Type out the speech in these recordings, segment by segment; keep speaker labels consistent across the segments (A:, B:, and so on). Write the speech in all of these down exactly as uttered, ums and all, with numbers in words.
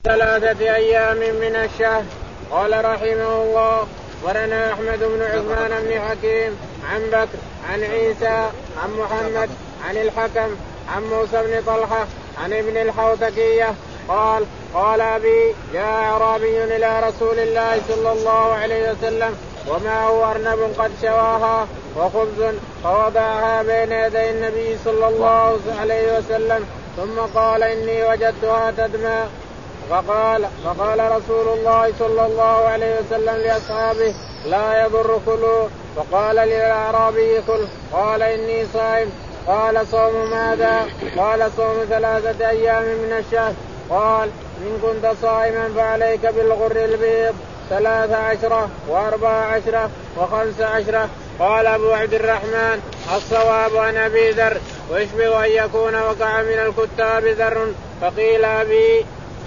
A: ثلاثة أيام من الشهر. قال رحمه الله ورنا أحمد بن عثمان بن حكيم عن بكر عن عيسى عن محمد عن الحكم عن موسى بن طلحة عن ابن الحوتكية قال قال أبي جاء أعرابي إلى رسول الله صلى الله عليه وسلم ومعه أرنب قد شواها وخبز فوضعها بين يدي النبي صلى الله عليه وسلم ثم قال إني وجدتها تدمى فقال فقال رسول الله صلى الله عليه وسلم لأصحابه لا يضر كلوا. فقال للأعرابي كل قال إني صائم. قال صوم ماذا؟ قال صوم ثلاثة أيام من الشهر. قال إن كنت صائما فعليك بالغر البيض ثلاث عشرة وأربع عشرة وخمس عشرة. قال أبو عبد الرحمن الصواب عن أبي ذر ويشبه أن يكون وقع من الكتاب ذر فقيل أبي.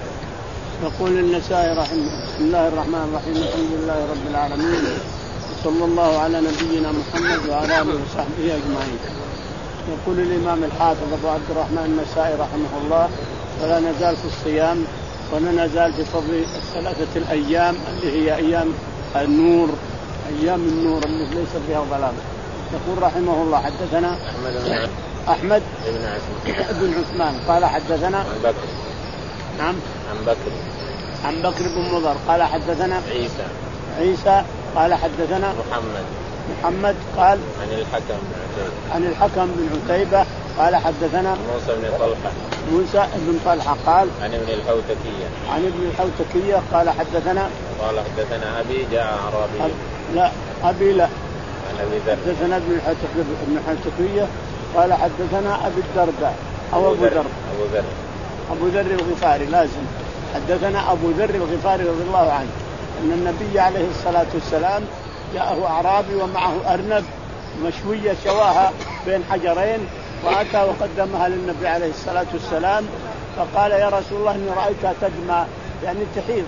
B: يقول النسائي رحمه بسم الله الرحمن الرحيم الحمد لله رب العالمين وصلى الله على نبينا محمد وعلى آله وصحبه أجمعين. يقول الإمام الحافظ أبو عبد الرحمن النسائي رحمه الله ولا نزال في الصيام ولا نزال في فضل الثلاثة الأيام اللي هي أيام النور أيام النور التي ليس فيها ظلام. يقول رحمه الله حدثنا
A: أحمد
B: أحمد
A: بن عثمان
B: بن عثمان قال حدثنا
A: عن بكر
B: نعم
A: عن بكر
B: عن بكر بن مضر قال حدثنا
A: عيسى
B: عيسى قال حدثنا
A: محمد
B: محمد قال
A: عن الحكم
B: عن الحكم بن عتيبة قال حدثنا
A: موسى بن طلحة
B: موسى بن طلحة قال
A: عن ابن الحوتكية
B: عن ابن الحوتكية قال حدثنا
A: قال حدثنا أبي جاء أعرابي
B: أب... لا أبي لا
A: عن أبي ذر
B: حدثنا ابن الحوتكية قال حدثنا أبي الدرداء أو أبو ذر
A: أبو ذر
B: أبو ذر الغفاري لازم حدثنا أبو ذر الغفاري رضي الله عنه أن النبي عليه الصلاة والسلام جاءه أعرابي ومعه أرنب مشوية شواها بين حجرين وأتى وقدمها للنبي عليه الصلاة والسلام فقال يا رسول الله إني رأيتها تدمى يعني تحيض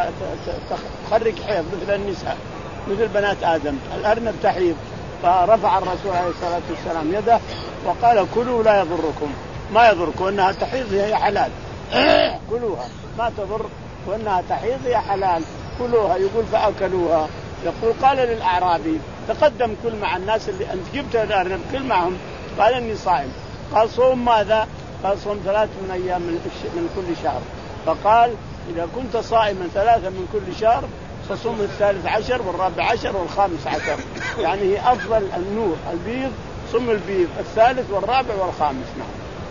B: تخرج حيض مثل النساء مثل بنات آدم الأرنب تحيض. فرفع الرسول عليه الصلاة والسلام يده وقال كلوا لا يضركم ما يضركم أنها تحيض هي حلال كلوها ما تضر وأنها تحيض هي حلال كلوها. يقول فأكلوها. يقول قال للأعرابي تقدم كل مع الناس اللي أنت جبت الأرنب كل معهم. قال إني صائم. قال صوم ماذا؟ قال صوم ثلاث من أيام من كل شهر. فقال إذا كنت صائما ثلاثة من كل شهر فصوم الثالث عشر والرابع عشر والخامس عشر يعني هي أفضل النور البيض صوم البيض الثالث والرابع والخامس. نعم.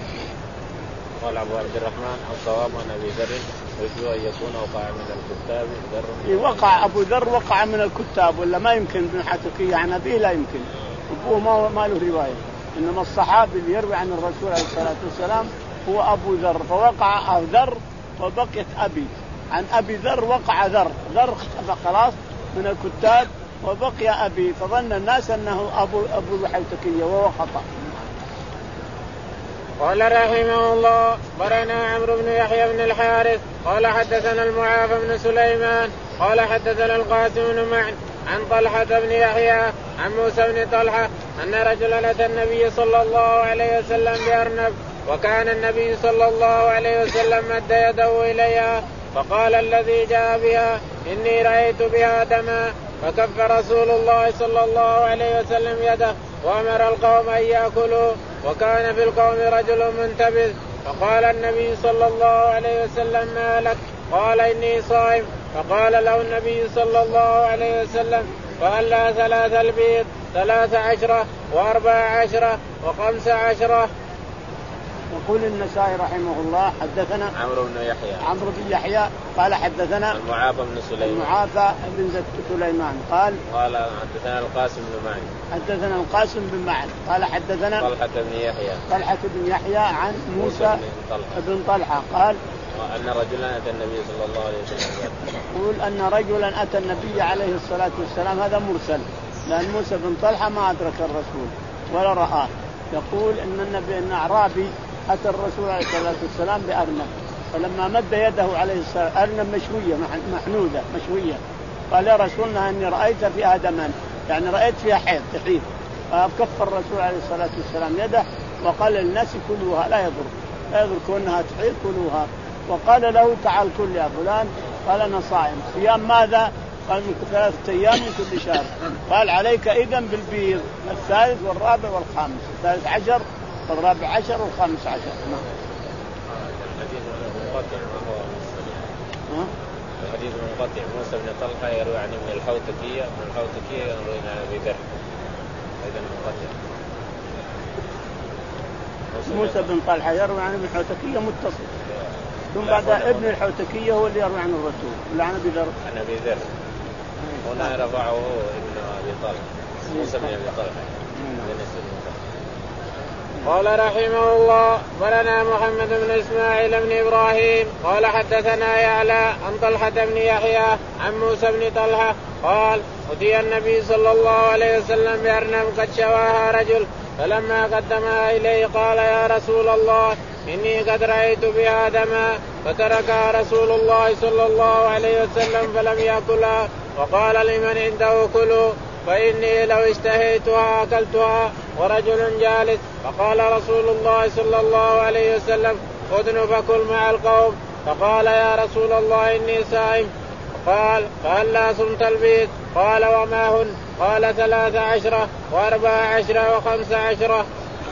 A: قال أبو عبد الرحمن الصواب عن أبي ذر ويشبه أن يكون وقع من الكتاب ذر.
B: وقع أبو ذر وقع من الكتاب ولا ما يمكن ابن حتكية عن أبيه لا يمكن أبوه ما ما له رواية إنما الصحابي اللي يروي عن الرسول عليه الصلاة والسلام هو أبو ذر فوقع ذر وبقيت أبي عن أبي ذر وقع ذر ذر خلاص من الكتاب وبقي أبي فظن الناس أنه أبو أبو الحوتكية وهو خطأ.
A: قال رحمه الله برنا عمرو بن يحيى بن الحارث قال حدثنا المعافى بن سليمان قال حدثنا القاسم بن معن عن طلحة بن يحيى عن موسى بن طلحة أن رجلا أتى النبي صلى الله عليه وسلم بأرنب وكان النبي صلى الله عليه وسلم مد يده إليها فقال الذي جاء بها إني رأيت بها دما فكف رسول الله صلى الله عليه وسلم يده وأمر القوم أن يأكلوا وكان في القوم رجل منتبذ فقال النبي صلى الله عليه وسلم ما لك؟ قال إني صائم. فقال له النبي صلى الله عليه وسلم فألا ثلاث البيض ثلاث عشرة وأربع عشرة وخمس عشرة.
B: يقول النسائي رحمه الله حدثنا
A: عمرو بن يحيى
B: عمرو بن يحيى قال حدثنا
A: المعافى بن سليمان
B: المعافى بن سليمان قال
A: قال حدثنا القاسم بن معن
B: حدثنا القاسم بن معن قال حدثنا
A: طلحة بن يحيى
B: طلحة بن يحيى عن موسى بن طلحة قال
A: أن رجلا أتى النبي صلى الله عليه وسلم
B: يقول أن رجلا أتى النبي عليه الصلاة والسلام هذا مرسل لأن موسى بن طلحة ما أدرك الرسول ولا رآه. يقول إن النبي أن أعرابي أتى الرسول عليه الصلاة والسلام بأرنب فلما مد يده عليه الصلاة أرنب مشوية محنودة مشوية قال يا رسولنا أني رأيت فيها دما يعني رأيت فيها حيض تحيض. فكف الرسول عليه الصلاة والسلام يده وقال للناس كلوها لا يضر لا يضر كونها تحيض كلوها. وقال له تعال كل يا فلان. قال أنا صائم. صيام ماذا؟ قال من ثلاثة أيام من كل شهر. قال عليك إذن بالبيض الثالث والرابع والخامس، الثالث عشر والرابع عشر والخامس عشر.
C: الحديث منقطع. موسى بن طلحة يروي عن ابن الحوتكية، ابن الحوتكية يروي عن أبي ذر، أيضا منقطع.
B: موسى بن طلحة يروي عن ابن الحوتكية متصل، ثم بعد ابن الحوتكية هو اللي يروي عن الرسول ولا عن أبي ذر؟
C: عن أبي ذر. هنا رفعه ابن أبي طلحة، موسى بن أبي طلحة.
A: قال رحمه الله ولنا محمد بن إسماعيل بن إبراهيم قال حدثنا يعلى عن طلحة بن يحيى عن موسى بن طلحة قال أتي النبي صلى الله عليه وسلم بأرنب قد شواها رجل، فلما قدمها إليه قال يا رسول الله إني قد رأيت بها دما، فتركها رسول الله صلى الله عليه وسلم فلم يأكلها، وقال لمن عنده كلوا فإني لو اشتهيتها أكلتها. ورجل جالس فقال رسول الله صلى الله عليه وسلم أذن فكل مع القوم، فقال يا رسول الله إني صائم. قال فهلا صمت البيت؟ قال وما هن؟ قال ثلاث عشرة وأربع عشرة وخمس عشرة.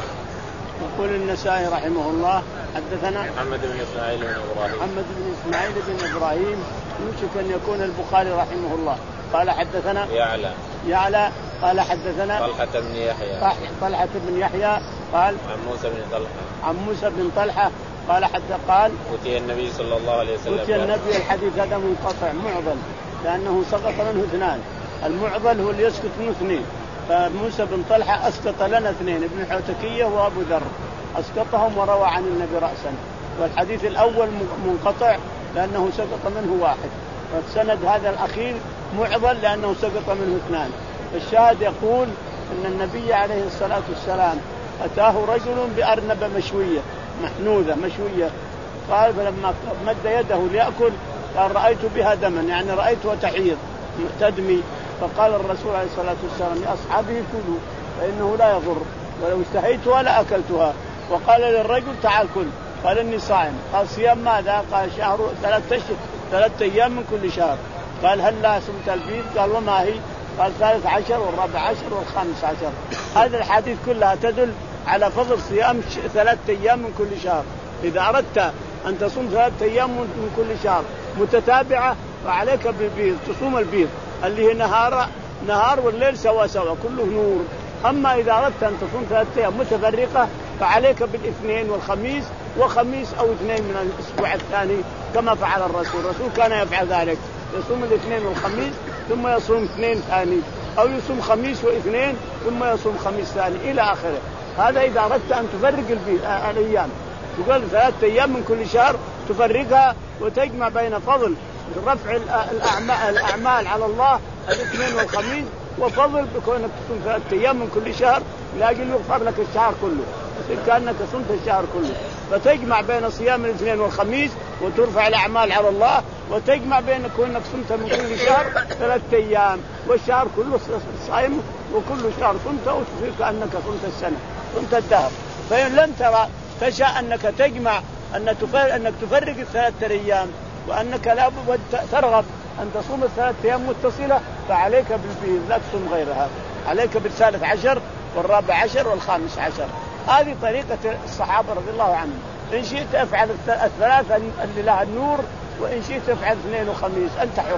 B: يقول النسائي رحمه الله حدثنا
C: محمد بن إسماعيل بن إبراهيم
B: محمد بن إسماعيل بن إبراهيم يوشك أن يكون البخاري رحمه الله. قال حدثنا
C: يعلى
B: يعلى قال حدثنا
C: طلحة بن يحيى
B: طلحة بن يحيى قال
C: عن موسى بن طلحة
B: عن موسى بن طلحة قال حتى قال
C: أتي النبي صلى الله عليه وسلم
B: أتي النبي. الحديث هذا منقطع معضل لأنه سقط منه اثنان، المعضل هو اللي يسقط منه اثنين، فموسى بن طلحة أسقط لنا اثنين، ابن الحوتكية وأبو ذر أسقطهم وروى عن النبي رأسا، والحديث الأول منقطع لأنه سقط منه واحد، والسند هذا الأخير معضل لأنه سقط منه اثنان. الشاهد يقول أن النبي عليه الصلاة والسلام أتاه رجل بأرنب مشوية محنوذة مشوية، قال فلما مد يده ليأكل قال رأيت بها دما، يعني رأيتها تحيض تدمي، فقال الرسول عليه الصلاة والسلام لأصحابه كلوا فإنه لا يضر، ولو اشتهيتها لأكلتها. وقال للرجل تعال كل، قال إني صائم. قال صيام ماذا؟ قال شهر ثلاثة أشهر ثلاثة أيام من كل شهر. قال هل لا سمت البيت؟ قال وما هي؟ قال ثالث عشر والرابع عشر والخامس عشر. هذه الحديث كلها تدل على فضل صيام ثلاثة أيام من كل شهر. إذا أردت أن تصوم ثلاثة أيام من كل شهر متتابعة فعليك بالبيض، تصوم البيض اللي هي نهار نهار والليل سوا سوا كله نور. أما إذا أردت أن تصوم ثلاثة أيام متفرقة فعليك بالاثنين والخميس، وخميس أو اثنين من الأسبوع الثاني كما فعل الرسول. الرسول كان يفعل ذلك، يصوم الاثنين والخميس ثم يصوم اثنين ثاني، أو يصوم خميس واثنين ثم يصوم خميس ثاني إلى آخره. هذا إذا أردت أن تفرق الأيام، تقول ثلاثة أيام من كل شهر تفرقها وتجمع بين فضل رفع الأعمال, الأعمال على الله الاثنين والخميس، وفضل بكونك تصوم ثلاثة أيام من كل شهر لأجل يغفر لك الشهر كله، كأنك صمت الشهر كله. فتجمع بين صيام الاثنين والخميس وترفع الأعمال على الله، وتجمع بين كونك صمت من كل شهر ثلاثة أيام والشهر كله صائم، وكل شهر صمت وتصير كأنك صمت السنة صمت الدهر. فإن لم ترى تشاء أنك تجمع أن تفرق أنك تفرق الثلاثة أيام، وأنك لا ترغب أن تصوم الثلاثة أيام متصلة، فعليك بالبيض لا تصوم غيرها، عليك بالثالث عشر والرابع عشر والخامس عشر. هذه طريقة الصحابة رضي الله عنهم. إن شئت افعل الثلاثة اللي لها النور، وإن شئت افعل اثنين وخميس، أنت حر.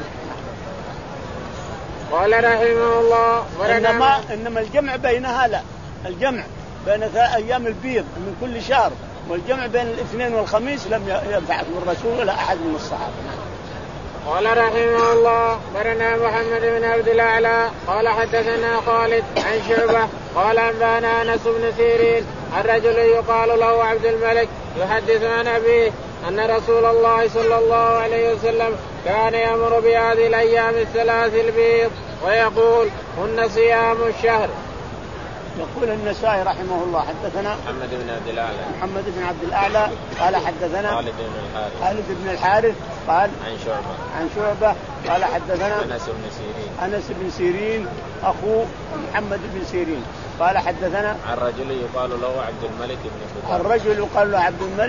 A: قال رحمه الله
B: إنما, إنما الجمع بينها لا، الجمع بين أيام البيض من كل شهر والجمع بين الاثنين والخميس لم يفعله الرسول ولا أحد من الصحابة.
A: قال رحمه الله برنا محمد بن عبد الأعلى قال حدثنا خالد عن شعبة قال أنبانا أنس بن سيرين الرجل يقال له عبد الملك يحدث عن أبيه أن رسول الله صلى الله عليه وسلم كان يأمر بهذه الأيام الثلاث البيض ويقول هن صيام الشهر.
B: يقول النسائي رحمه الله حدثنا
C: محمد بن عبد الأعلى
B: محمد بن عبد الأعلى قال حدثنا
C: خالد بن الحارث
B: خالد بن الحارث قال
C: عن شعبة
B: عن شعبة قال حدثنا
C: أنس بن سيرين
B: أنس بن سيرين أخو محمد بن سيرين قال حدثنا
C: عن رجل يقال له عبد الملك بن قدامة
B: الرجل يقال له عبد الملك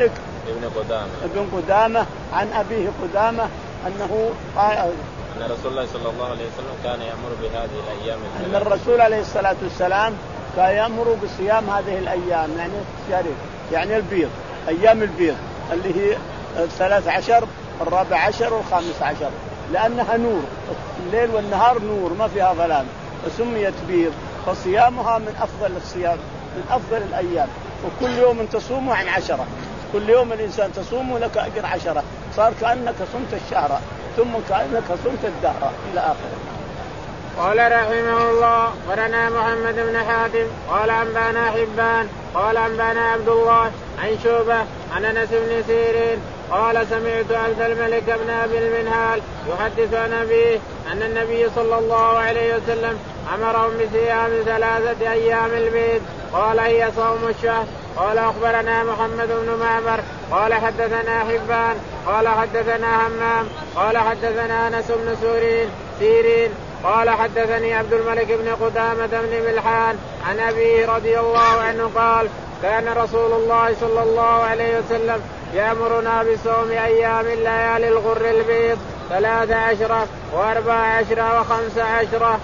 C: ابن قدامة
B: ابن قدامة عن أبيه قدامة أنه قال
C: أن رسول الله صلى الله عليه وسلم كان يأمر بهذه الأيام
B: أن الرسول عليه الصلاة والسلام كان يأمر بصيام هذه الأيام يعني الشريف يعني البيض أيام البيض اللي هي الثلاث عشر الرابع عشر والخامس عشر لأنها نور الليل والنهار نور ما فيها ظلام فسميت بيض فصيامها من أفضل الصيام من أفضل الأيام وكل يوم تصومه عن عشرة كل يوم الإنسان تصومه لك أجر عشرة صار كأنك صمت الشهر ثم كأنك صمت الدهر إلى آخره.
A: قال رحمه الله ورنا محمد بن حاتم قال أنبانا حبان قال أنبانا عبد الله عن شوبة عن أنس بن سيرين قال سمعت عبد الملك بن أبي المنهال يحدث عن أبيه أن النبي صلى الله عليه وسلم أمرهم بصيام ثلاثة أيام البيض قال هي صوم الشهر. قال أخبرنا محمد بن معمر قال حدثنا حبان قال حدثنا همام قال حدثنا أنس بن سورين سيرين قال حدثني عبد الملك بن قدامة بن ملحان عن أبيه رضي الله عنه قال كان رسول الله صلى الله عليه وسلم يأمرنا بصوم أيام الليالي الغر البيض ثلاث عشرة وأربع عشرة وخمس عشرة.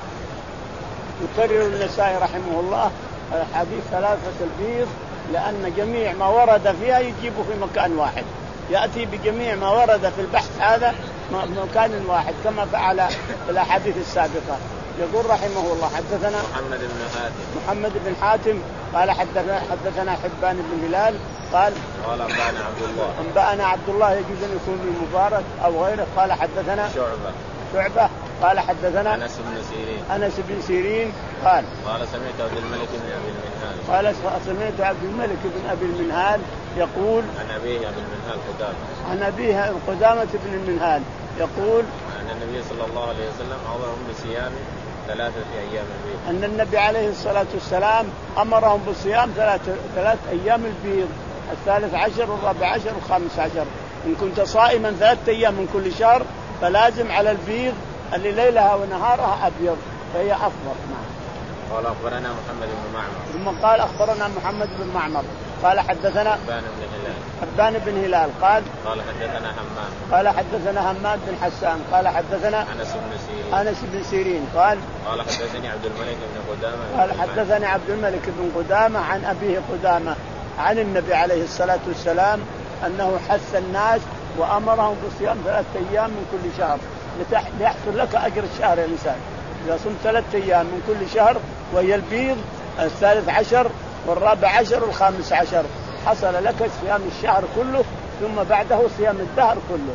B: يكرر النسائي رحمه الله حديث ثلاثة البيض لأن جميع ما ورد فيها يجيبه في مكان واحد يأتي بجميع ما ورد في البحث هذا مكان واحد كما فعل في الأحاديث السابقة. يقول رحمه الله حدثنا
C: محمد بن حاتم
B: محمد بن حاتم قال حدثنا حدثنا حبان بن هلال قال
C: قال أنبأنا عبد الله
B: أنبأنا عبد الله يجوز أن يكون المبارك أو غيره قال حدثنا
C: شعبة
B: شعبة قال حدثنا
C: أنس بن سيرين
B: أنس بن سيرين قال
C: قال سمعت عبد الملك بن أبي المنهال
B: قال سمعت عبد الملك بن أبي المنهال يقول
C: عن أبيه أبي المنهال قدامة
B: عن أبيه قدامة بن المنهال يقول
C: أن النبي صلى الله عليه وسلم أمرهم بصيام ثلاثة أيام البيض
B: أن النبي عليه الصلاة والسلام أمرهم بصيام ثلاث ثلاث أيام البيض الثالث عشر والرابع عشر والخامس عشر. إن كنت صائما ثلاثة أيام من كل شهر فلازم على البيض اللي ليلها ونهارها أبيض فهي أفضل. نعم.
C: قال أخبرنا محمد بن معمر
B: ثم قال أخبرنا محمد بن معمر قال حدثنا
C: حبان بن هلال
B: حبان بن هلال قال
C: قال حدثنا همام
B: قال حدثنا همام بن حسان قال حدثنا
C: أنس بن سيرين
B: أنس بن سيرين قال
C: قال حدثني عبد الملك بن قدامة
B: قال حدثني عبد الملك بن قدامة عن أبيه قدامة عن النبي عليه الصلاة والسلام أنه حث الناس وأمرهم بصيام ثلاثة أيام من كل شهر ليحصل لك أجر الشهر يا إنسان. إذا صمت ثلاثة أيام من كل شهر وهي البيض الثالث عشر والرابع عشر والخامس عشر حصل لك صيام الشهر كله ثم بعده صيام الدهر كله.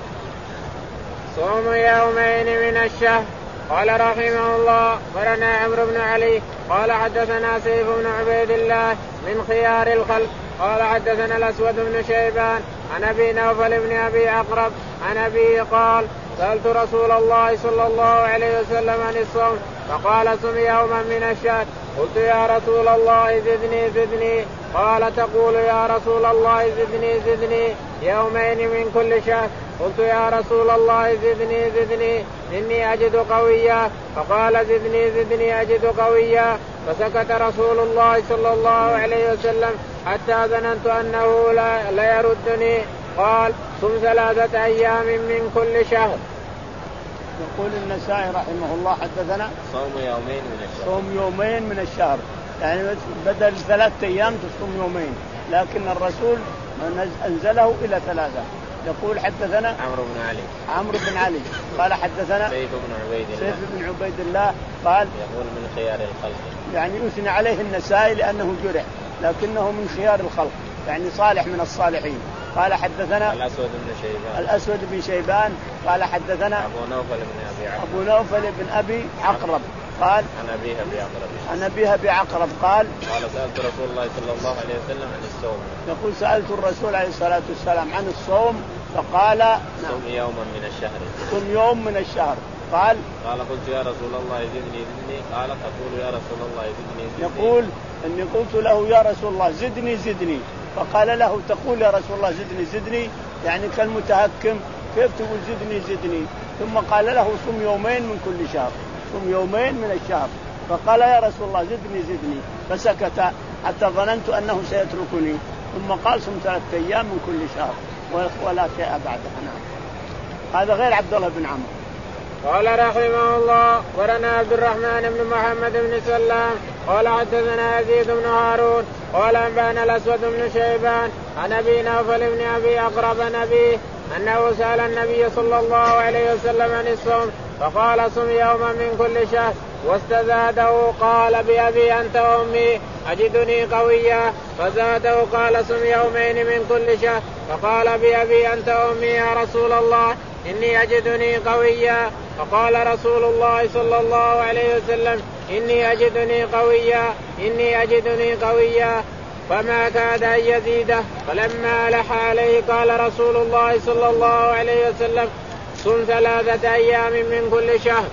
A: صوم يومين من الشهر. قال رحمه الله ورنا عمرو بن علي قال حدثنا سيف بن عبيد الله من خيار الخلق قال حدثنا الأسود بن شيبان عن أبي نوفل بن أبي عقرب عن أبيه قال سألت رسول الله صلى الله عليه وسلم عن الصوم فقال صم يوما من الشهر. قلت يا رسول الله زدني زدني قال تقول يا رسول الله زدني زدني يومين من كل شهر. قلت يا رسول الله زدني زدني إني أجد قويا فقال زدني زدني أجد قويا فسكت رسول الله صلى الله عليه وسلم حتى ظننت أنه لا, لا يردني. قال صم ثلاثة أيام من كل شهر.
B: يقول النسائي رحمه الله حدثنا
C: صوم يومين من الشهر
B: صوم يومين من الشهر يعني بدل ثلاثة أيام تصوم يومين لكن الرسول أنزله إلى ثلاثة. يقول حدثنا
C: عمرو بن علي
B: عمرو بن علي قال حدثنا
C: سيف بن عبيد الله
B: سيف بن عبيد الله قال
C: يقول من خيار الخلق
B: يعني يثنى عليه النسائي لأنه جرح لكنه من خيار الخلق يعني صالح من الصالحين. قال حدثنا
C: الأسود بن شيبان
B: الأسود بن شيبان قال حدثنا
C: أبو نوفل بن أبي عقرب
B: أبو نوفل بن أبي عقرب قال
C: عن أبيه أبي عقرب
B: عن أبيه أبي عقرب قال
C: قال سألت رسول الله صلى الله عليه وسلم عن الصوم.
B: يقول سألت الرسول عليه الصلاة والسلام عن الصوم فقال
C: صوم يوما من الشهر
B: صوم يوم من الشهر. قال
C: قال قلت يا رسول الله زدني زدني قال تقول يا رسول الله زدني زدني
B: يقول إني قلت له يا رسول الله زدني زدني فقال له تقول يا رسول الله زدني زدني يعني كالمتهكم كيف تقول زدني زدني. ثم قال له صم يومين من كل شهر صم يومين من الشهر فقال يا رسول الله زدني زدني فسكت حتى ظننت أنه سيتركني ثم قال صم ثلاثة أيام من كل شهر ولا شيء بعدها. نعم. هذا غير عبد الله بن عمرو.
A: قال رحمه الله ورنا عبد الرحمن بن محمد بن سلام قال حدثنا يزيد بن هارون قال أنبأنا الأسود بن شيبان عن أبي نوفل بن أبي أقرب نبيه أنه سأل النبي صلى الله عليه وسلم عن الصوم فقال صم يوما من كل شهر واستزاده قال بأبي أنت وأمي أجدني قويا فزاده قال صم يومين من كل شهر فقال بأبي أنت وأمي يا رسول الله إني أجدني قويا فقال رسول الله صلى الله عليه وسلم إني أجدني قويا إني أجدني قويا فما كاد أن يزيده فلما ألح عليه قال رسول الله صلى الله عليه وسلم صم ثلاثة أيام من كل شهر.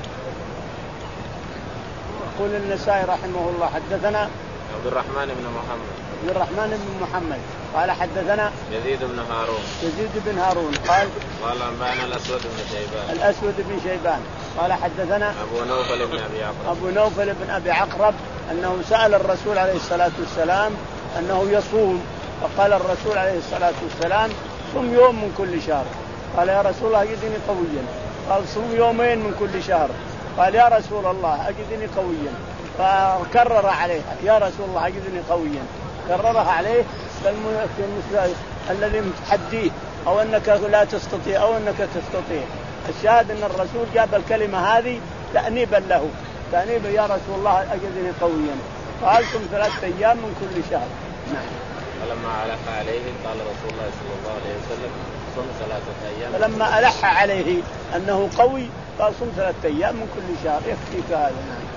B: يقول النسائي رحمه الله حدثنا
C: عبد الرحمن بن محمد
B: عبد الرحمن بن محمد قال حدثنا
C: يزيد بن هارون
B: يزيد بن هارون قال
C: قال أنبأنا الأسود بن شيبان
B: الأسود بن شيبان قال حدثنا
C: أبو نوفل بن أبي عقرب
B: أبو نوفل بن أبي عقرب أنه سأل الرسول عليه الصلاة والسلام أنه يصوم فقال الرسول عليه الصلاة والسلام صم يوم من كل شهر. قال يا رسول الله أجدني قويا. قال صم يومين من كل شهر. قال يا رسول الله أجدني قويا. فكرر عليه يا رسول الله أجدني قويا كررها عليه الذي متحديه أو أنك لا تستطيع أو أنك تستطيع. الشاهد أن الرسول جاب الكلمة هذه تأنيبا له تأنيبا يا رسول الله أجدني قويا. قال صم ثلاثة أيام من كل شهر. نعم.
C: فلما ألح عليه قال رسول الله صلى الله عليه وسلم صم ثلاثة أيام.
B: فلما ألح عليه أنه قوي قال صم ثلاثة أيام من كل شهر يكفيك هذا. نعم.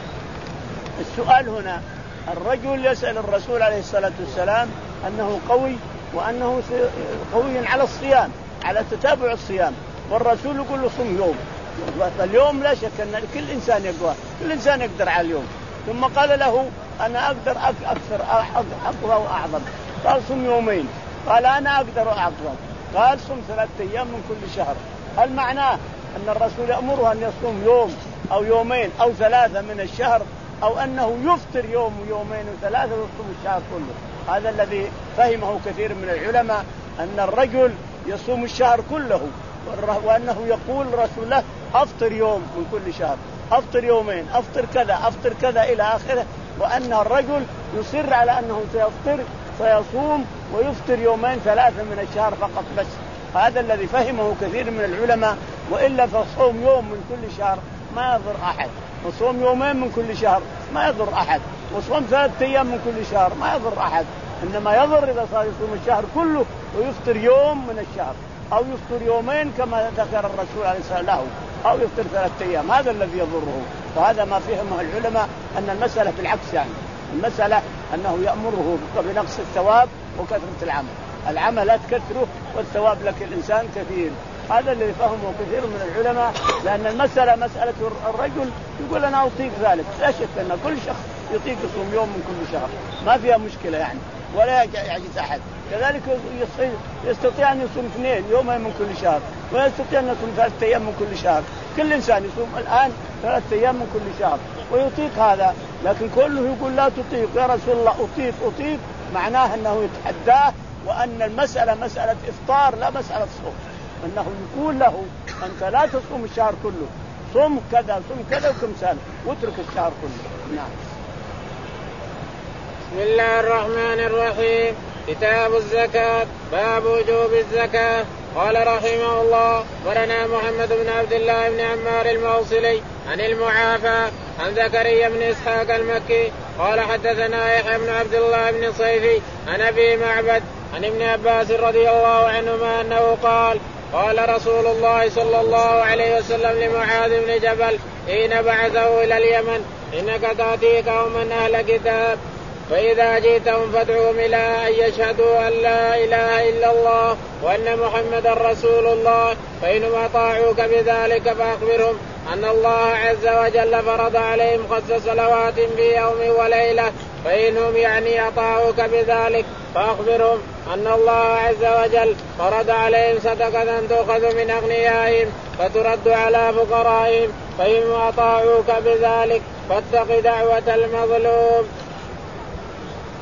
B: السؤال هنا الرجل يسأل الرسول عليه الصلاة والسلام أنه قوي وأنه قوي على الصيام على تتابع الصيام والرسول يقول له صم يوم. فاليوم لا شك أن كل إنسان يقدر كل إنسان يقدر على اليوم. ثم قال له أنا أقدر أكثر أقوى وأعظم. قال صم يومين. قال أنا أقدر أعظم. قال صم ثلاثة أيام من كل شهر. هل معناه أن الرسول يأمره أن يصوم يوم أو يومين أو ثلاثة من الشهر أو أنه يفطر يوم ويومين وثلاثة ويصوم الشهر كله؟ هذا الذي فهمه كثير من العلماء أن الرجل يصوم الشهر كله وأنه يقول رسول الله أفطر يوم من كل شهر أفطر يومين أفطر كذا أفطر كذا إلى آخره وأن الرجل يصر على أنه سيفطر سيصوم ويفطر يومين ثلاثة من الشهر فقط بس. هذا الذي فهمه كثير من العلماء. وإلا فصوم يوم من كل شهر ما يضر أحد وصوم يومين من كل شهر ما يضر أحد وصوم ثلاثة أيام من كل شهر ما يضر أحد. إنما يضر إذا صار يصوم الشهر كله ويفطر يوم من الشهر أو يفطر يومين كما ذكر الرسول عليه الصلاة والسلام أو يفطر ثلاثة أيام. هذا الذي يضره. وهذا ما فهمه العلماء أن المسألة بالعكس يعني المسألة أنه يأمره بنقص الثواب وكثرة العمل. العمل لا تكثره والثواب لك الإنسان كثير. هذا اللي فهمه كثير من العلماء لأن المسألة مسألة الرجل يقول أنا أطيق ذلك. لا شك أن كل شخص يطيق يصوم يوم من كل شهر ما فيها مشكلة يعني ولا يعجز أحد. كذلك يستطيع أن يصوم اثنين يومين من كل شهر ويستطيع أن يصوم ثلاثة أيام من كل شهر. كل إنسان يصوم الآن ثلاثة أيام من كل شهر ويطيق هذا. لكن كله يقول لا تطيق يا رسول الله أطيق أطيق معناه أنه يتحداه وأن المسألة مسألة إفطار لا مسألة صوم. أنه يقول له أنت لا تصوم الشهر كله صوم كذا صوم كذا وكم سنة واترك الشهر كله. نعم.
A: بسم الله الرحمن الرحيم. كتاب الزكاة باب وجوب الزكاة. قال رحمه الله ورنا محمد بن عبد الله بن عمار الموصلي عن المعافى عن زكريا بن إسحاق المكي قال حدثنا يحيى بن عبد الله بن صيفي عن أبي معبد عن ابن عباس رضي الله عنهما أنه قال قال رسول الله صلى الله عليه وسلم لمعاذ بن جبل حين بعثه إلى اليمن إنك تأتي قوما أهل كتاب فإذا جئتهم فادعوهم إلى أن يشهدوا أن لا إله إلا الله وأن محمدا رسول الله فإنهم أطاعوك بذلك فأخبرهم أن الله عز وجل فرض عليهم خمس صلوات في يوم وليلة فإنهم يعني أطاعوك بذلك فأخبرهم أن الله عز وجل فرض عليهم صدقة تؤخذ من أغنيائهم فترد على فقرائهم فإنهم أطاعوك بذلك فاتق دعوة المظلوم.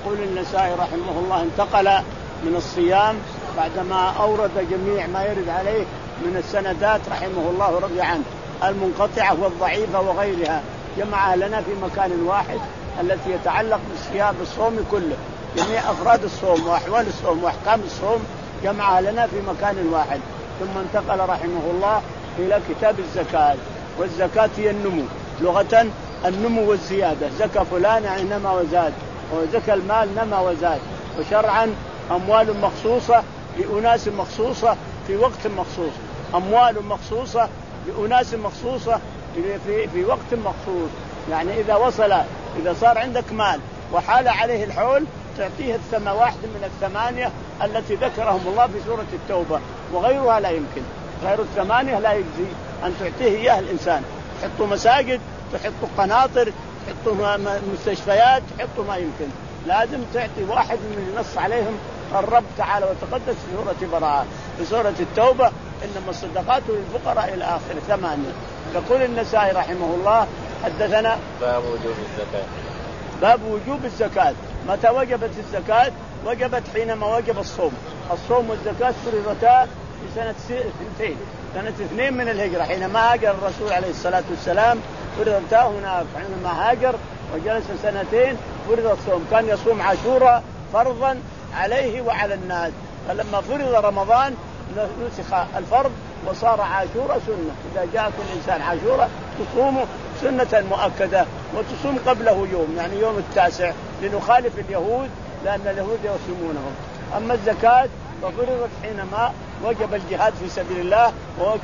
B: يقول النسائي رحمه الله انتقل من الصيام بعدما أورد جميع ما يرد عليه من السندات رحمه الله رضي عنه المنقطعة والضعيفة وغيرها، جمعها لنا في مكان واحد التي يتعلق بالصيام بالصوم كله، جميع أفراد الصوم وأحوال الصوم وأحكام الصوم جمعها لنا في مكان واحد. ثم انتقل رحمه الله إلى كتاب الزكاة. والزكاة هي النمو، لغة النمو والزيادة، زكى فلان يعني نمى وزاد، وزكى المال نمى وزاد. وشرعا أموال مخصوصة لأناس مخصوصة في وقت مخصوص، أموال مخصوصة لأناس مخصوصة في, في وقت مخصوص. يعني إذا وصل إذا صار عندك مال وحال عليه الحول تعطيه الثمن واحد من الثمانية التي ذكرهم الله في سورة التوبة، وغيرها لا يمكن، غير الثمانية لا يجزي أن تعطيه إياه الإنسان. تحطوا مساجد، تحطوا قناطر، تحطوا مستشفيات، تحطوا ما يمكن، لازم تعطي واحد من النص عليهم الرب تعالى وتقدس في سورة براءة في سورة التوبة إنما الصدقات للفقراء إلى آخر ثمانية. يقول النسائي رحمه الله حدثنا
C: باب وجوب الزكاة.
B: باب وجوب الزكاة. متى وجبت الزكاة؟ وجبت حينما وجب الصوم. الصوم والزكاة فرضتا في سنة اثنتين سنة اثنين من الهجرة، حينما هاجر الرسول عليه الصلاة والسلام فرضتا هناك. حينما هاجر وجلس سنتين فرض الصوم، كان يصوم عاشوراء فرضا عليه وعلى الناس، فلما فرض رمضان نسخ الفرض وصار عاشوراء سنة. إذا جاءك الإنسان عاشوراء تصومه سنة مؤكدة، وتصوم قبله يوم يعني يوم التاسع لنخالف اليهود لأن اليهود يصومونهم. أما الزكاة ففرضت حينما وجب الجهاد في سبيل الله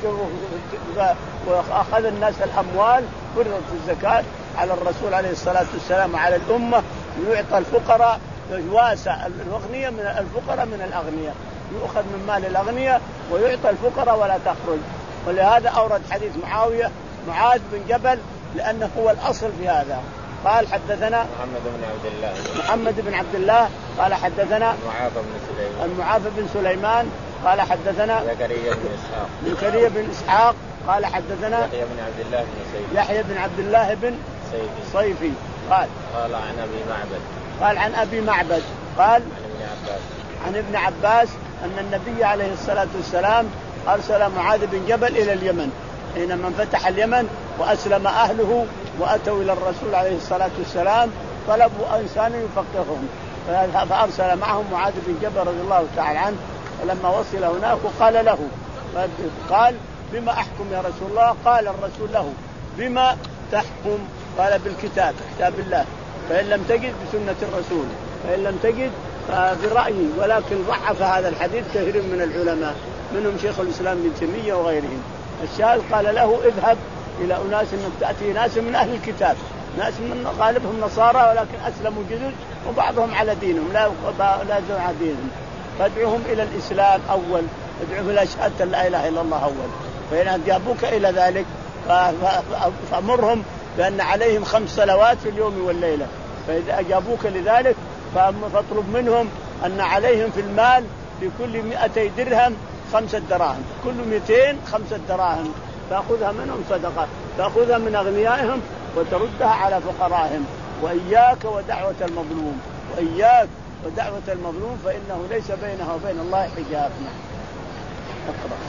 B: وأخذ الناس الأموال، فرضت الزكاة على الرسول عليه الصلاة والسلام وعلى الأمة، يعطى الفقراء واسع الأغنياء من الفقراء من الأغنياء، يؤخذ من مال الأغنياء ويعطى الفقراء ولا تخرج. ولهذا أورد حديث معاوية معاذ بن جبل لأنه هو الأصل في هذا. قال حدثنا
C: محمد بن عبد الله
B: محمد بن عبد الله قال حدثنا
C: المعافى بن سليمان
B: المعافى بن سليمان قال حدثنا
C: زكريا بن إسحاق
B: زكريا بن إسحاق قال حدثنا
C: يحيى بن عبد الله بن سيفي
B: يحيى بن عبد الله بن
C: سيفي
B: صيفي قال
C: قال عن أبي معبد
B: قال عن أبي معبد قال
C: عن ابن عباس
B: عن ابن عباس أن النبي عليه الصلاة والسلام أرسل معاذ بن جبل إلى اليمن حينما فتح اليمن وأسلم أهله وأتوا إلى الرسول عليه الصلاة والسلام طلبوا إنسان يفقههم، فأرسل معهم معاذ بن جبل رضي الله تعالى عنه. ولما وصل هناك قال له قال بما أحكم يا رسول الله؟ قال الرسول له بما تحكم؟ قال بالكتاب كتاب الله، فإن لم تجد بسنة الرسول، فإن لم تجد برأيي. ولكن ضعف هذا الحديث كثير من العلماء منهم شيخ الإسلام ابن تيمية وغيرهم. الشاهد قال له اذهب إلى أناس من تأتي ناس من أهل الكتاب، ناس من غالبهم نصارى ولكن أسلموا جدد وبعضهم على دينهم لا لا يزال على دينهم، فادعوهم إلى الإسلام أول، ادعوهم إلى شهادة لا إله إلا الله أول، فإن أجابوك إلى ذلك فأمرهم بأن عليهم خمس صلوات في اليوم والليلة، فإذا أجابوك لذلك فاطلب منهم أن عليهم في المال في كل مئتي درهم خمسة دراهم، كل مئتين خمسة دراهم تأخذها منهم صدقة، تأخذها من أغنيائهم وتردها على فقرائهم. وإياك ودعوة المظلوم، وإياك ودعوة المظلوم فإنه ليس بينها وبين الله حجاب. اقرأ.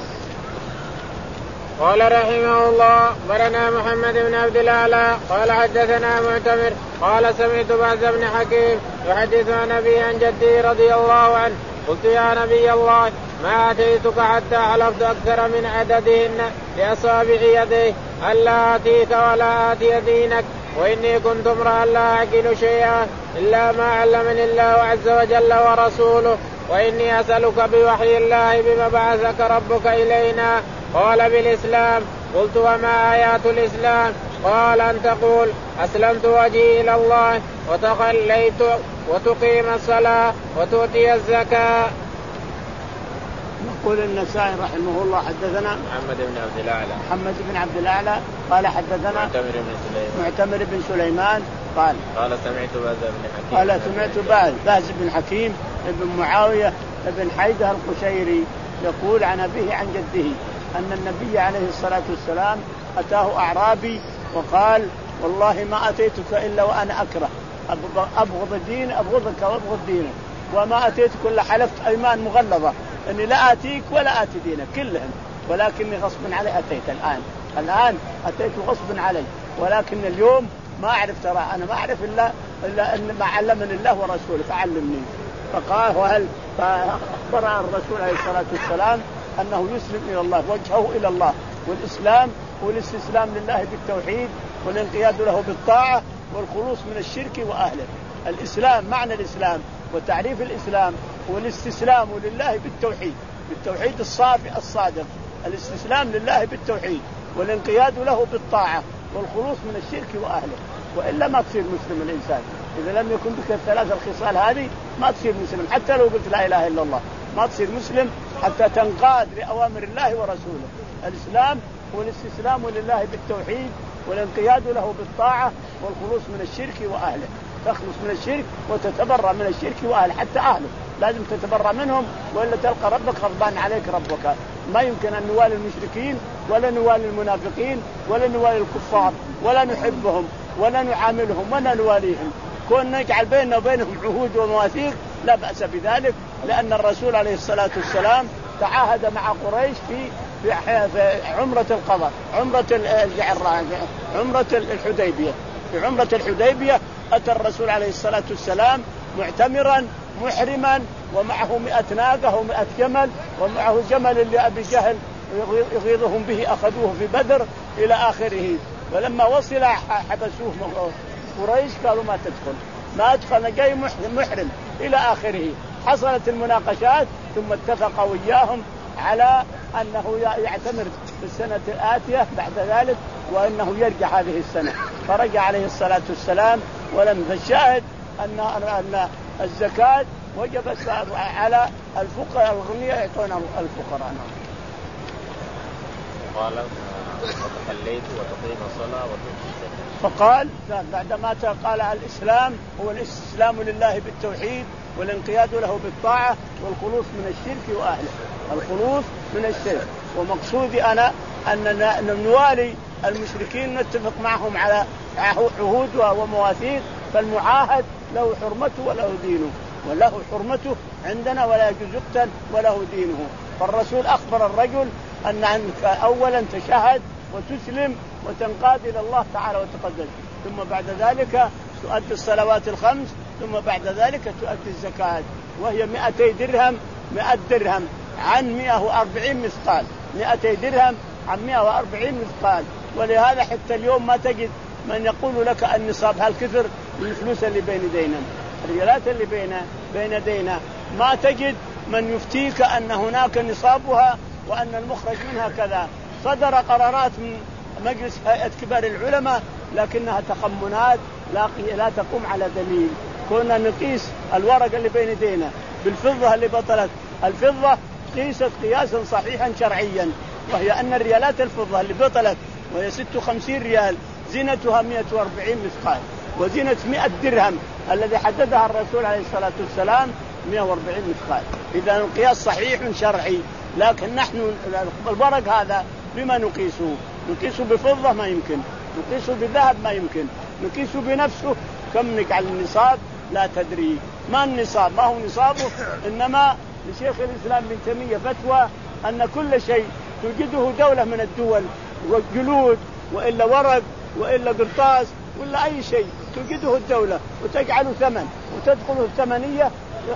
A: قال رحمه الله برنا محمد بن عبد الله قال حدثنا معتمر قال سمعت بعض بن حكيم يحدث عن أبي عن جدي رضي الله عنه قلت يا نبي الله ما أتيتك حتى حلفت أكثر من عددهن لأصابع يديه ألا آتيك ولا آتي دينك، وإني كنت امرأ لا أعقل شيئا إلا ما علمني الله عز وجل ورسوله، وإني أسألك بوحي الله بما بعثك ربك إلينا. قال بالإسلام. قلت وما آيات الإسلام؟ قال أن تقول أسلمت وجهي إلى الله وتخليت وتقيم الصلاة وتؤتي الزكاة.
B: يقول النسائي رحمه الله حدثنا
C: محمد بن عبد الأعلى
B: محمد بن عبد الأعلى قال حدثنا
C: معتمر بن سليمان
B: معتمر بن سليمان قال
C: قال سمعت باز بن حكيم
B: قال سمعت باز باز بن حكيم ابن معاوية ابن حيدة القشيري يقول عن أبيه عن جده أن النبي عليه الصلاة والسلام أتاه أعرابي وقال والله ما أتيتك إلا وأنا أكره أبغض دين أبغضك وأبغض دينك، وما أتيت كل حلفت أيمان مغلظة أني لا آتيك ولا آتي دينك كلهم، ولكني غصب علي أتيت الآن الآن أتيت غصب علي، ولكن اليوم ما أعرف ترى أنا ما أعرف إلا إلا أن ما علمني الله ورسوله فعلمني. فقال وهل فأخبر الرسول عليه الصلاة والسلام أنه يسلم إلى الله وجهه إلى الله، والإسلام والاستسلام لله بالتوحيد والانقياد له بالطاعة والخلوص من الشرك وأهله. الإسلام معنى الإسلام وتعريف الإسلام والاستسلام لله بالتوحيد بالتوحيد الصافي الصادق، الاستسلام لله بالتوحيد والانقياد له بالطاعة والخلوص من الشرك وأهله، وإلا ما تصير مسلم الإنسان. إذا لم يكن بك الثلاث الخصال هذه ما تصير مسلم، حتى لو قلت لا إله إلا الله ما تصير مسلم حتى تنقاد لأوامر الله ورسوله. الإسلام هو الاستسلام لله بالتوحيد والانقياد له بالطاعة والخلوص من الشرك وأهله. تخلص من الشرك وتتبرأ من الشرك وأهله، حتى أهله لازم تتبرأ منهم، وإلا تلقى ربك غضبان عليك ربك. ما يمكن أن نوالي المشركين ولا نوالي المنافقين ولا نوالي الكفار ولا نحبهم ولا نعاملهم ولا نواليهم. كون نجعل بيننا وبينهم عهود ومواثيق لا بأس بذلك، لأن الرسول عليه الصلاة والسلام تعاهد مع قريش في في عمرة القضاء عمرة الجعران عمرة الحديبية. في عمرة الحديبية أتى الرسول عليه الصلاة والسلام معتمرا محرما ومعه مئة ناقة ومئة جمل، ومعه جمل اللي أبي جهل يغيظهم به أخذوه في بدر إلى آخره. ولما وصل حبسوه قريش قالوا ما تدخل ما أدخل جاي محرم إلى آخره. حصلت المناقشات ثم اتفق وياهم على أنه يعتمر في السنة الآتية بعد ذلك، وأنه يرجع هذه السنة. فرجع عليه الصلاة والسلام ولم فالشاهد أن أن الزكاة وجبت على الفقراء الغنياء يعطون الفقراء.
C: قال وتحليت وتقيم الصلاة وتؤتي الزكاة.
B: فقال بعدما قال الإسلام هو الاستسلام لله بالتوحيد والانقياد له بالطاعة والخلوص من الشرك وأهله. الخلوص من الشرك، ومقصودي أنا أن نوالي المشركين نتفق معهم على عهود ومواثيق، فالمعاهد له حرمته وله دينه، وله حرمته عندنا ولا يجوز يقتل وله دينه. فالرسول أخبر الرجل أن أولا تشهد وتسلم وتنقاد إلى الله تعالى وتقدس، ثم بعد ذلك تؤدي الصلوات الخمس، ثم بعد ذلك تؤدي الزكاة، وهي مئتي درهم مئة درهم عن مئة وأربعين مثقال مئتي درهم عن مئة وأربعين مثقال. ولهذا حتى اليوم ما تجد من يقول لك النصاب هالكثر من الفلوس اللي بين دينا، الريالات اللي بين بين دينا، ما تجد من يفتيك أن هناك نصابها وأن المخرج منها كذا. صدر قرارات من مجلس هيئة كبار العلماء لكنها تخمنات لا لا تقوم على دليل. كنا نقيس الورق اللي بين دينا بالفضة اللي بطلت. الفضة قيست قياسا صحيحا شرعيا، وهي أن الريالات الفضة اللي بطلت وهي ستة وخمسين ريال زينتها مئة وأربعين مثقال، وزينة مئة درهم الذي حددها الرسول عليه الصلاة والسلام مئة وأربعين مثقال. إذا القياس صحيح شرعي، لكن نحن الورق هذا بما نقيسه؟ نقيسه بفضة ما يمكن، نقيسه بذهب ما يمكن، نقيسه بنفسه. كم نجعل النصاب؟ لا تدري ما النصاب، ما هو نصابه. إنما لشيخ الإسلام ابن تيمية فتوى أن كل شيء توجده دولة من الدول والجلود وإلا ورق وإلا قرطاس ولا أي شيء توجده الدولة وتجعله ثمن وتدخله الثمنية،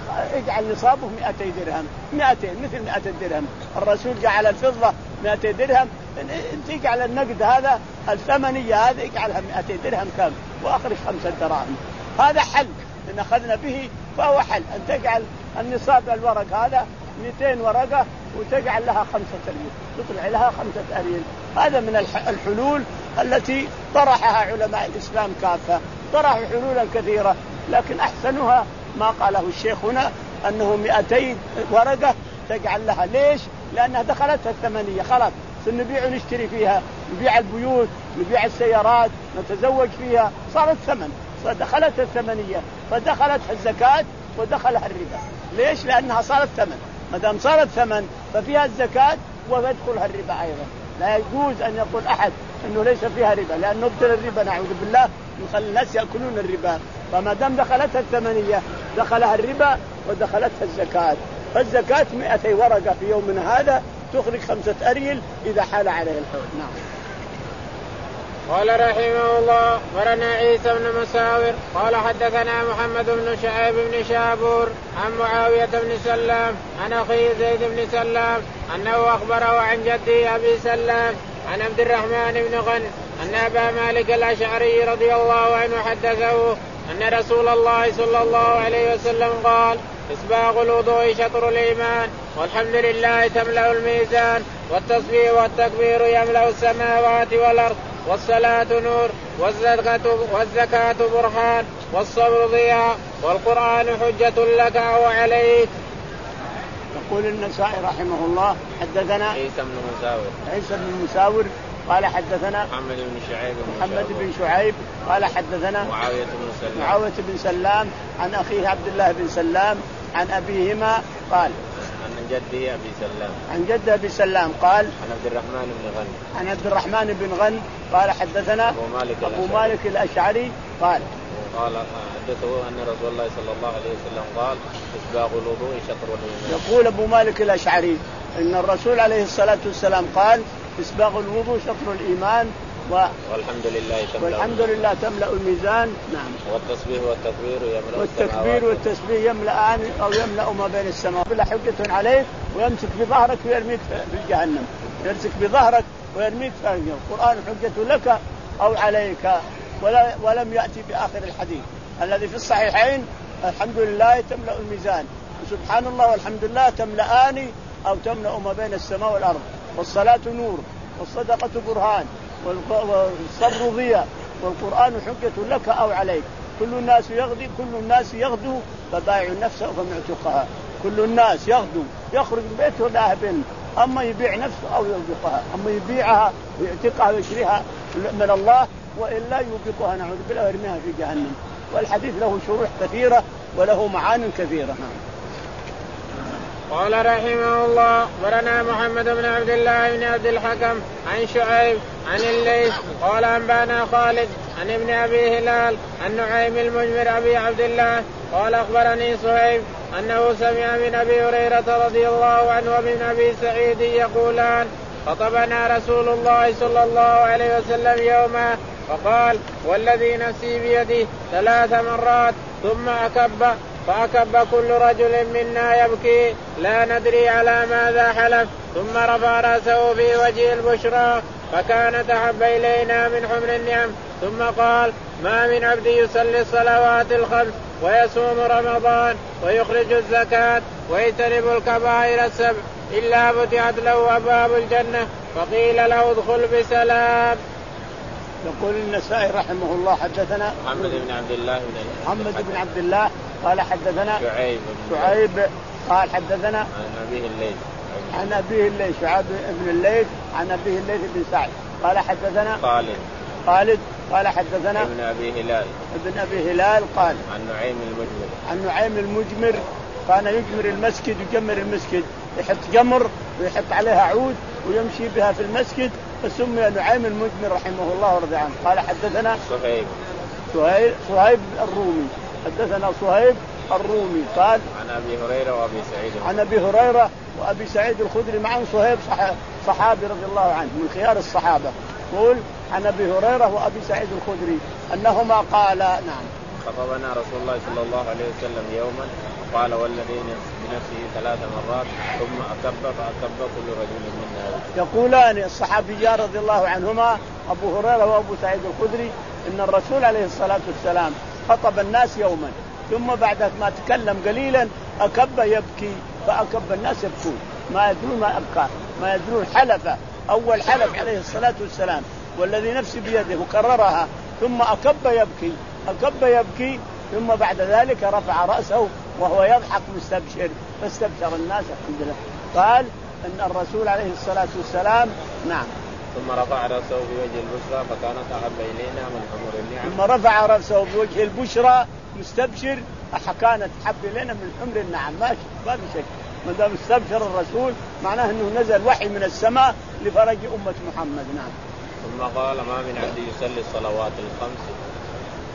B: اجعل نصابه مئتي درهم مئتين مثل مئتي درهم. الرسول جعل الفضة مئتي درهم، انت اجعل النقد هذا الثمنية هذا اجعلها مئتي درهم كم وأخرج خمسة دراهم. هذا حل إن أخذنا به فهو حل، أن تجعل النصاب الورق هذا مئتين ورقة وتجعل لها خمسة أريل، تطلع لها خمسة أريل. هذا من الحلول التي طرحها علماء الإسلام كافة، طرحوا حلولا كثيرة، لكن أحسنها ما قاله الشيخ هنا أنه مئتين ورقة تجعل لها. ليش؟ لأنها دخلتها الثمنية، خلاص سنبيع ونشتري فيها، نبيع البيوت نبيع السيارات نتزوج فيها، صارت ثمن، فدخلتها الثمنية، فدخلتها الزكاة ودخلها الربا. ليش؟ لأنها صارت ثمن، ما دام صارت ثمن ففيها الزكاة ويدخلها الربا أيضا. لا يجوز أن يقول أحد أنه ليس فيها ربا، لأن نبتل الربا نعوذ بالله نخلي الناس يأكلون الربا. فما دام دخلتها الثمنية دخلها الربا ودخلتها الزكاة. فالزكاة مئتي ورقة في يوم هذا تخرج خمسة أريل إذا حال عليه الحول. نعم.
A: قال رحمه الله ورنا عيسى بن مساور قال حدثنا محمد بن شعيب بن شابور عن معاوية بن سلام عن أخيه زيد بن سلام أنه أخبره عن جده أبي سلام عن عبد الرحمن بن غن أن أبا مالك الأشعري رضي الله عنه حدثه أن رسول الله صلى الله عليه وسلم قال إسباغ الوضوء شطر الإيمان والحمد لله تملأ الميزان والتصبيح والتكبير يملأ السماوات والأرض والصلاة نور والزكاة, والزكاة برهان والصبر ضياء والقرآن حجة لك أو عليك.
B: يقول النسائي رحمه الله حدثنا
C: عيسى بن مساور
B: عيسى بن مساور قال حدثنا
C: محمد بن شعيب
B: محمد بن شعيب قال حدثنا
C: معاوية بن سلام
B: معاوية بن سلام عن أخيه عبد الله بن سلام عن أبيهما قال
C: عن جده أبي سلام
B: عن جده أبي سلام قال
C: عن عبد الرحمن بن غن
B: عن عبد الرحمن بن غن قال حدثنا
C: أبو مالك,
B: أبو مالك الأشعري قال
C: قال حدثه أن رسول الله صلى الله عليه وسلم قال إسباغ الوضوء شطر الإيمان.
B: يقول أبو مالك الأشعري إن الرسول عليه الصلاة والسلام قال إسباغ الوضوء شطر الإيمان و...
C: والحمد لله تملأ
B: والحمد لله تملأ الميزان. نعم.
C: والتصبيح والتكبير يملأ
B: والتكبير والتسبيح يملأان أو يملأ ما بين السماوات. بلا حجة عليك ويمسك بظهرك ويرميك في جهنم يمسك بظهرك ويرميك في جهنم. القرآن حجة لك أو عليك. ولا ولم يأتي بآخر الحديث الذي في الصحيحين الحمد لله تملأ الميزان وسبحان الله والحمد لله تملأان أو تملأ ما بين السماء والأرض. والصلاة نور والصدقة برهان والصبر ضياء والقرآن حجة لك أو عليك. كل الناس يغدو كل الناس يغدو فبايع نفسه فمعتقها. كل الناس يغدو يخرج من بيته ذاهب أما يبيع نفسه أو يوبقها أما يبيعها ويعتقها ويشريها من الله وإلا يوبقها نعوذ بالله ويرميها في جهنم. والحديث له شروح كثيرة وله معان كثيرة.
A: قال رحمه الله ورنا محمد بن عبد الله بن عبد الحكم عن شعيب عن الليث قال أنبانا خالد عن ابن أبي هلال عن نعيم المجمر أبي عبد الله قال أخبرني صهيب أنه سمع من أبي هريرة رضي الله عنه ومن أبي سعيد يقولان خطبنا رسول الله صلى الله عليه وسلم يوما فقال والذي نفسي بيده ثلاث مرات ثم أكب فأكب كل رجل منا يبكي لا ندري على ماذا حلف ثم رفع رأسه في وجه البشرى فكانت أحب إلينا من حمر النعم ثم قال ما من عبد يصلي الصلوات الخمس ويصوم رمضان ويخرج الزكاة ويجتنب الكبائر السبع إلا فتحت له أبواب الجنة فقيل له ادخل بسلام.
B: يقول النسائي رحمه الله حدثنا
C: محمد بن عبد الله بن
B: محمد بن عبد الله قال حدثنا
C: شعيب
B: شعيب قال حدثنا
C: عن أبيه الليث
B: عن أبيه الليث شعيب بن الليث عن أبيه الليث بن سعد قال حدثنا
C: خالد
B: خالد قال حدثنا
C: ابن أبي هلال
B: ابن أبي هلال قال
C: عن نعيم المجمر
B: عن نعيم المجمر كان يجمر المسجد يجمر المسجد يحط جمر ويحط عليها عود ويمشي بها في المسجد فسمي نعيم المجمر رحمه الله ورضي عنه. قال حدثنا
C: صهيب
B: صهيب صهيب الرومي حدثنا صهيب الرومي قال
C: عن أبي هريرة وأبي سعيد
B: عن أبي هريرة وأبي سعيد الخدري معا صهيب صحابي رضي الله عنه من خيار الصحابة. قول عن أبي هريرة وأبي سعيد الخدري أنهما قال نعم
C: خطبنا رسول الله صلى الله عليه وسلم يوما قال والذي بنفسه ثلاث مرات ثم أكب فأكب كل رجل منا.
B: يقولان الصحابيان رضي الله عنهما أبو هريرة وأبو سعيد الخدري إن الرسول عليه الصلاة والسلام خطب الناس يوما ثم بعد ما تكلم قليلا أكب يبكي فأكب الناس يبكون ما يدرون ما أبكى ما يدرون حلف أول حلف عليه الصلاة والسلام والذي نفسي بيده وكررها ثم أكب يبكي أكب يبكي ثم بعد ذلك رفع رأسه وهو يضحك مستبشر فاستبشر الناس الحمد لله. قال أن الرسول عليه الصلاة والسلام نعم
C: ثم رفع رأسه بوجه البشرى فكانت أحب إلينا من حمر النعم
B: ثم رفع رأسه بوجه البشرى مستبشر كانت أحب إلينا من حمر النعم. ماشي ما في شك ما دام استبشر الرسول معناه أنه نزل وحي من السماء لفرج أمة محمد. نعم.
C: ثم قال ما من عبد يصلي الصلوات الخمس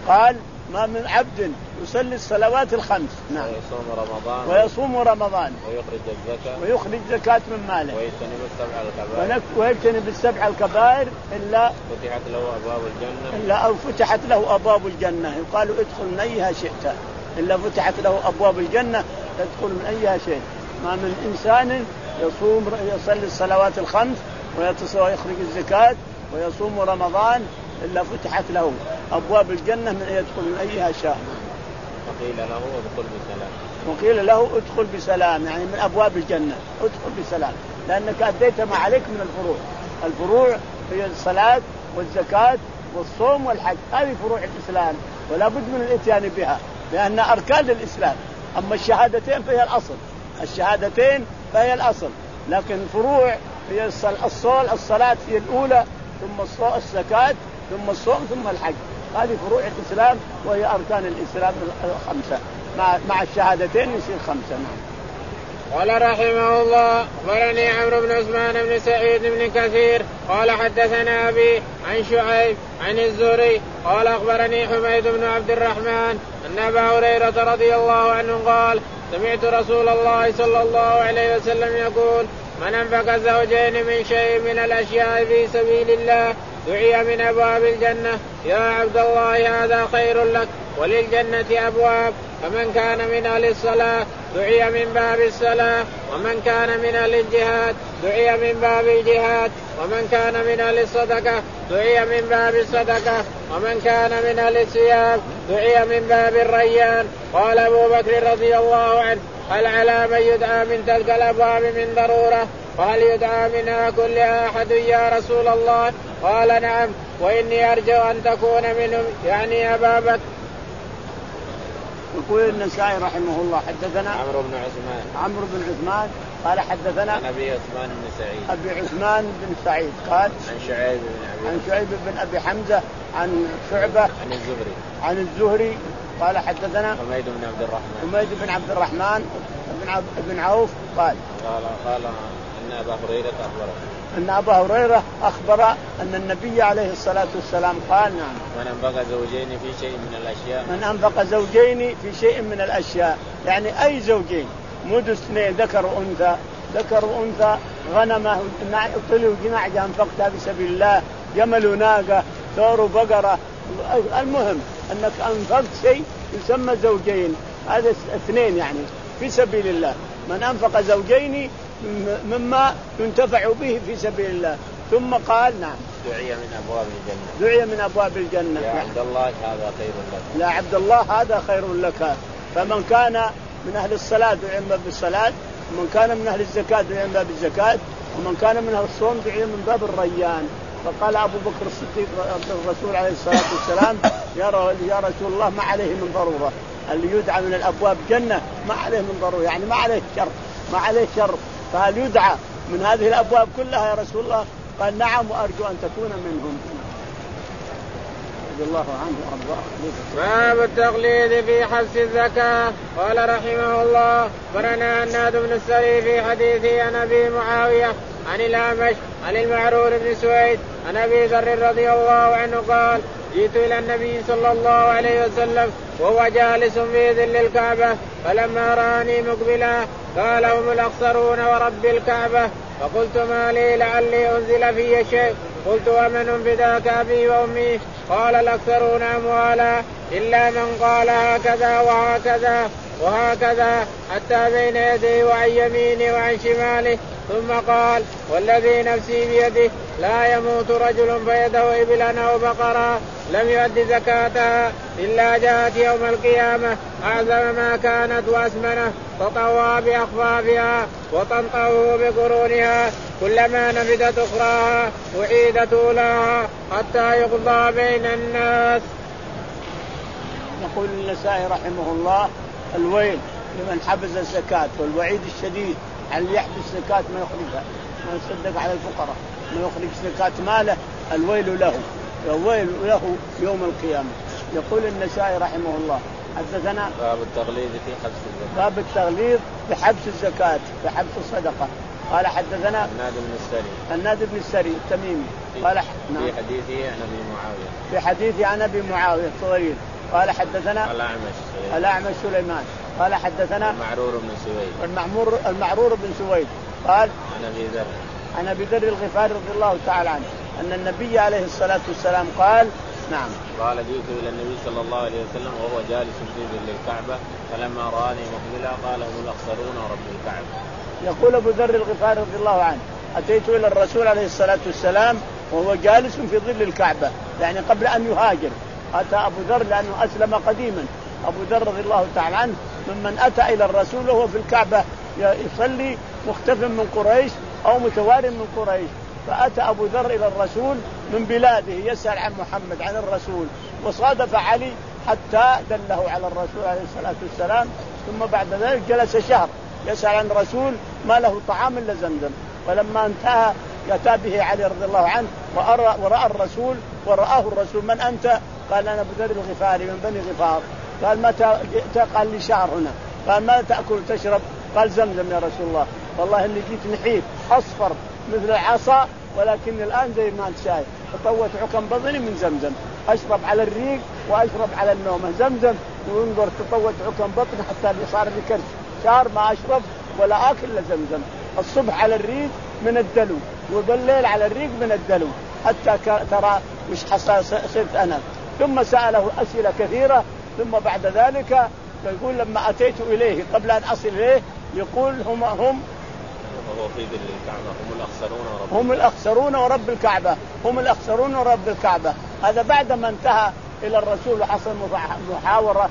B: قال ما من عبد يصلي الصلوات الخمس نعم
C: ويصوم رمضان
B: ويصوم رمضان
C: ويخرج الزكاة
B: ويخرج زكاة من ماله
C: ويجتنب السبع الكبائر
B: ويجتنب السبع الكبائر إلا
C: فتحت له أبواب الجنة
B: إلا أو فتحت له أبواب الجنة. يقال ادخل من أيها شئت إلا فتحت له أبواب الجنة تدخل من أيها شئت. ما من إنسان يصوم يصلي الصلوات الخمس ويخرج الزكاة ويصوم رمضان إلا فتحت له أبواب الجنة من يدخل من أيها شاء.
C: وقيل له ادخل بسلام
B: وقيل له ادخل بسلام يعني من أبواب الجنة ادخل بسلام لأنك أديت ما عليك من الفروع. الفروع هي الصلاة والزكاة والصوم والحج هذه فروع الإسلام ولا بد من الاتيان بها لأن أركان الإسلام. أما الشهادتين فهي الأصل الشهادتين فهي الأصل لكن الفروع هي الصول الصلاة هي الأولى ثم الزكاة ثم الصوم ثم الحج. هذه فروع الإسلام وهي أركان الإسلام الخمسة مع مع الشهادتين يصير خمسة. نعم.
A: قال رحمه الله أخبرني عمرو بن عثمان بن سعيد بن كثير قال حدثنا أبي عن شعيب عن الزهري قال أخبرني حميد بن عبد الرحمن أن أبا هريرة رضي الله عنه قال سمعت رسول الله صلى الله عليه وسلم يقول من أنفق زوجين من شيء من الأشياء في سبيل الله دعي من أبواب الجنة يا عبد الله هذا خير لك وللجنة أبواب. فمن كان من أهل الصلاة دعي من باب الصلاة ومن كان من أهل الجهاد دعي من باب الجهاد ومن كان من أهل الصدقة دعي من باب الصدقة ومن كان من أهل الصيام دعي من باب الريان. قال أبو بكر رضي الله عنه هل على من يدعى من تلك الأبواب من ضرورة وهل يدعى منها كلها أحد يا رسول الله؟ قال نعم وإني أرجو أن تكون منهم يعني أبا بكر.
B: يقول النسائي رحمه الله حدثنا
C: عمرو بن عثمان
B: عمرو بن عثمان قال حدثنا
C: عن أبي عثمان بن سعيد
B: أبي عثمان بن سعيد قال
C: عن شعيب بن أبي
B: عن شعيب بن أبي حمزة عن شعبة
C: عن الزهري
B: عن الزهري قال حدثنا
C: حميد بن عبد الرحمن
B: حميد بن عبد الرحمن بن عب بن عوف قال
C: قال قال أن أبا هريرة أخبره
B: أن أبا هريرة أخبر أن النبي عليه الصلاة والسلام قال نعم
C: من أنفق زوجين في شيء من الأشياء
B: من أنفق زوجين في شيء من الأشياء يعني أي زوجين مد اثنين ذكر وأنثى ذكر وأنثى غنمه طلوا جناعة أنفقتها في سبيل الله جمل وناقة ثور وبقرة المهم أنك أنفقت شيء يسمى زوجين هذا اثنين يعني في سبيل الله. من أنفق زوجين مما ينتفع به في سبيل الله. ثم قال نعم
C: دعي من أبواب الجنة
B: دعي من أبواب الجنة
C: يا عبد الله هذا خير لك
B: يا عبد الله هذا خير لك. فمن كان من أهل الصلاة دعي من باب الصلاة ومن كان من أهل الزكاة دعي من باب الزكاة ومن كان من أهل الصوم دعي من باب الريان. فقال أبو بكر الصديق الرسول عليه الصلاة والسلام يا رسول الله ما عليه من ضرورة اللي يدعى من الأبواب جنة ما عليه من ضرورة يعني ما عليه شر ما عليه شر فهل يدعى من هذه الأبواب كلها يا رسول الله؟ قال نعم وأرجو أن تكون منهم. رضي الله عنه وأرضاه.
A: باب التقليد في حبس الزكاة. قال رحمه الله برنا الناد بن السري في حديثه عن أبي معاوية عن الأعمش عن المعرور بن سويد عن أبي ذر رضي الله عنه قال جئت إلى النبي صلى الله عليه وسلم وهو جالس في ظل الكعبة فلما رآني مقبلا قال هم الأخسرون ورب الكعبة. فقلت ما لي لعلي أنزل في شيء قلت ومن فداك أبي وأمي؟ قال الأكثرون أموالا إلا من قال هكذا وهكذا وهكذا حتى بين يديه وعن يمينه وعن شماله ثم قال والذي نفسي بيده لا يموت رجل فيده إبلا أو بقرا لم يؤد زكاتها إلا جاءت يوم القيامة أعظم ما كانت وأسمنه تطوى بأخفافها وتنطوه بقرونها كلما نفدت أخراها أعيدت أولاها حتى يقضى بين الناس.
B: يقول النسائي رحمه الله الويل لمن حبس الزكاة والوعيد الشديد على اللي يحبس زكاة ما يخرجها ما يصدق على الفقراء ما يخرج زكاة ماله الويل له الويل له يوم القيامة. يقول النسائي رحمه الله حدثنا
C: باب التغليظ في حبس الزكاة
B: باب التغليظ في حبس الزكاة في حبس الصدقة. قال حدثنا
C: الناد بن السري
B: الناد بن السري التميمي قال
C: نعم. في حديثه عن ابي معاويه
B: في حديثه عن ابي معاويه طويل. قال حدثنا
C: الأعمش
B: الأعمش سليمان قال حدثنا
C: المعرور بن سويد
B: المعمور المعرور بن سويد قال
C: عن ابي ذر
B: عن ابي ذر الغفاري رضي الله تعالى عنه ان النبي عليه الصلاه والسلام قال نعم
C: قال جئت الى النبي صلى الله عليه وسلم وهو جالس في ظل الكعبه فلما راني مقبلا قال هم الاخسرون رب الكعبه.
B: يقول ابو ذر الغفاري رضي الله عنه اتيت الى الرسول عليه الصلاه والسلام وهو جالس في ظل الكعبه يعني قبل ان يهاجر. اتى ابو ذر لانه اسلم قديما. ابو ذر رضي الله تعالى عنه ممن اتى الى الرسول وهو في الكعبه يصلي مختف من قريش او متوار من قريش. فاتى ابو ذر الى الرسول من بلاده يسال عن محمد عن الرسول وصادف علي حتى دله على الرسول عليه الصلاه والسلام. ثم بعد ذلك جلس شهر يسال عن الرسول ما له طعام الا زمزم. فلما انتهى أتى به علي رضي الله عنه وأرى ورأى الرسول ورآه الرسول من أنت؟ قال أنا أبو ذر الغفاري من بني غفار. قال متى جئت؟ قال لي شهر هنا. قال ما تأكل تشرب؟ قال زمزم يا رسول الله. والله اللي جيت نحيف أصفر مثل العصا ولكن الآن زي ما أنت شايف تطوت عكم بطني من زمزم أشرب على الريق وأشرب على النوم زمزم وانظر تطوت عكم بطني حتى اللي صار لي كرش شهر ما أشرب ولا آكل إلا زمزم. الصبح على الريق من الدلو وبالليل على الريق من الدلو حتى ترى مش حصل صرت أنا. ثم سأله أسئلة كثيرة. ثم بعد ذلك يقول لما أتيت إليه قبل أن أصل إليه يقول هم هم
C: وهو في ظل الكعبة هم الأخسرون ورب
B: هم الأخسرون ورب الكعبة هم الأخسرون ورب الكعبة. هذا بعد ما انتهى إلى الرسول وحصل محاورة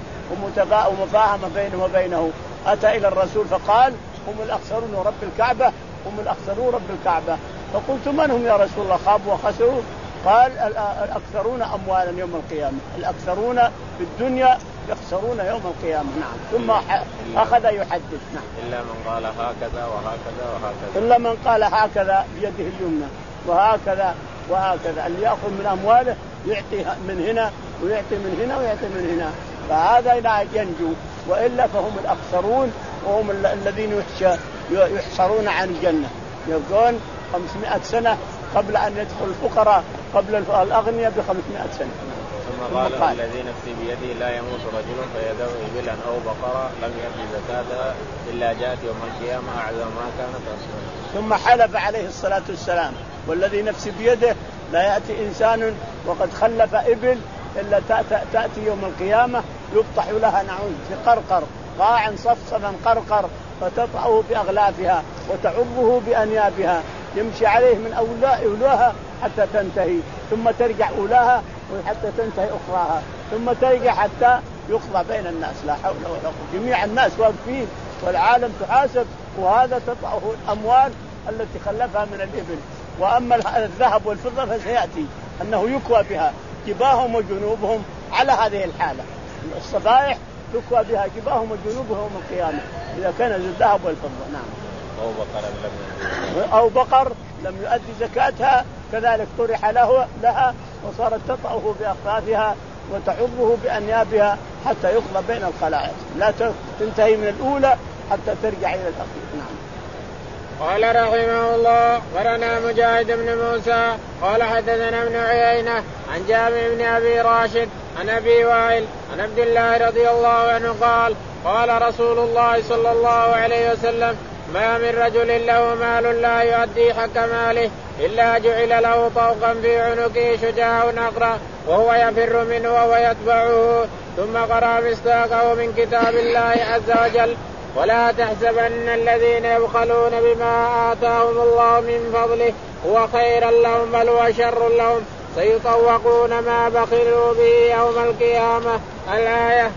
B: ومفاهمة بينه وبينه. أتى إلى الرسول فقال هم الأخسرون ورب الكعبة هم الأخسرون رب الكعبة. فقلت من هم يا رسول الله خابوا وخسروا؟ قال الأكثرون أموالا يوم القيامة الأكثرون في الدنيا يخسرون يوم القيامة. نعم. ثم أخذ يحدث. نعم.
C: إلا من قال هكذا وهكذا وهكذا
B: إلا من قال هكذا بيده اليمنى وهكذا وهكذا. اللي يأخذ من أمواله يعطي من هنا ويعطي من هنا ويعطي من هنا فهذا لا ينجو. وإلا فهم الأخسرون وهم الذين يحصرون عن الجنة. يقول خمسمائة سنة قبل أن يدخل الفقراء قبل الأغنياء بخمسمائة سنة.
C: ثم قال, قال الذي نفسي بيده لا يموت رجل فيدعو إبلا أو بقرة لم يأتي زكاتها إلا جاءت يوم القيامة أعظم ما كانت أصلا.
B: ثم حلف عليه الصلاة والسلام والذي نفسي بيده لا يأتي إنسان وقد خلف إبل إلا تأتي يوم القيامة يفتح لها نعوذ في قرقر قاعا صفصفا قرقر فتطعه بأغلافها وتعضه بأنيابها يمشي عليه من أولاها حتى تنتهي ثم ترجع أولاها وحتى تنتهي أخراها ثم ترجع حتى يقضى بين الناس. لا حول ولا قوة. جميع الناس واقفين والعالم تحاسب وهذا تطعه الأموال التي خلفها من الإبل. وأما الذهب والفضة فسيأتي أنه يكوى بها جباههم وجنوبهم على هذه الحالة. الصبائح يكوى بها جباههم وجنوبهم يوم القيامة إذا كان الذهب والفضة. نعم.
C: أو بقر لم
B: أو بقر لم يؤدي زكاتها كذلك طرح له لها وصارت تطأه بأخفافها وتعضه بأنيابها حتى يقضى بين الخلائق لا تنتهي من الأولى حتى ترجع إلى الأخير. نعم.
A: قال رحمه الله ورنا مجاهد بن موسى قال حدثنا ابن عيينة عن جابر بن أبي راشد عن أبي وائل عن عبد الله رضي الله عنه قال قال رسول الله صلى الله عليه وسلم ما من رجل له مال لا يؤدي حق ماله إلا جعل له طوقا في عنقه شجاع أقرأ وهو يفر منه وهو يتبعه. ثم قرأ مصداقه من كتاب الله عز وجل ولا تحسبن الذين يبخلون بما آتاهم الله من فضله هو خيرا لهم بل هو شر لهم سيطوقون ما بخلوا به يوم القيامة. الآية.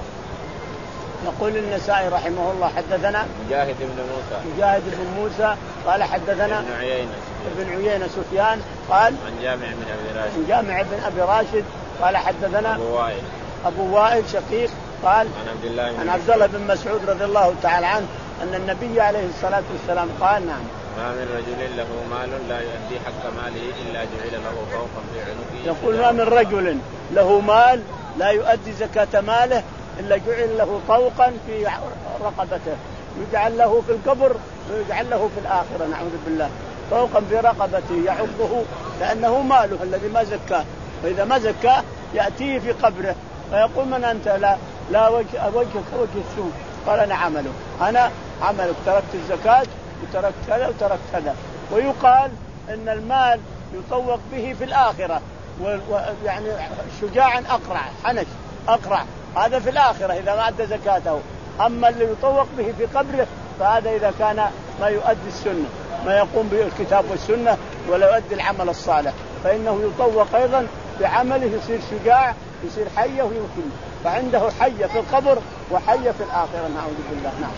B: يقول النسائي رحمه الله حدثنا
C: مجاهد بن موسى
B: مجاهد بن موسى قال حدثنا
C: ابن عيينة
B: ابن عيينة سفيان قال
C: عن جامع بن أبي راشد
B: عن جامع بن أبي راشد قال حدثنا
C: أبو وائل
B: أبو وائل شقيق قال
C: عن عبد الله
B: عن عبد الله بن مسعود رضي الله تعالى عنه أن النبي عليه الصلاة والسلام قال نعم
C: ما من رجل له مال لا يؤدي حق ماله إلا جعل له طوقا في عنقه.
B: يقول ما من رجل له مال لا يؤدي زكاة ماله إلا جعل له طوقا في رقبته يجعل له في القبر ويجعل له في الآخرة نعوذ بالله طوقا في رقبته يعضه لأنه ماله الذي ما زكاه، فإذا ما زكاه يأتيه في قبره فيقول من أنت؟ لا لا وجه وجهك وجه السوء. قال أنا عمله، أنا عملك، تركت الزكاة وتركت كذا وتركت كذا. ويقال إن المال يطوق به في الآخرة، ويعني شجاعا أقرع، حنش أقرع، هذا في الآخرة إذا ما أدى زكاته. أما اللي يطوق به في قبره فهذا إذا كان ما يؤدي السنة، ما يقوم بالكتاب والسنة ولا يؤدي العمل الصالح، فإنه يطوق أيضا بعمله، يصير شجاع، يصير حية ويمكن، فعنده حية في القبر وحية في الآخرة. نعوذ بالله. نعم.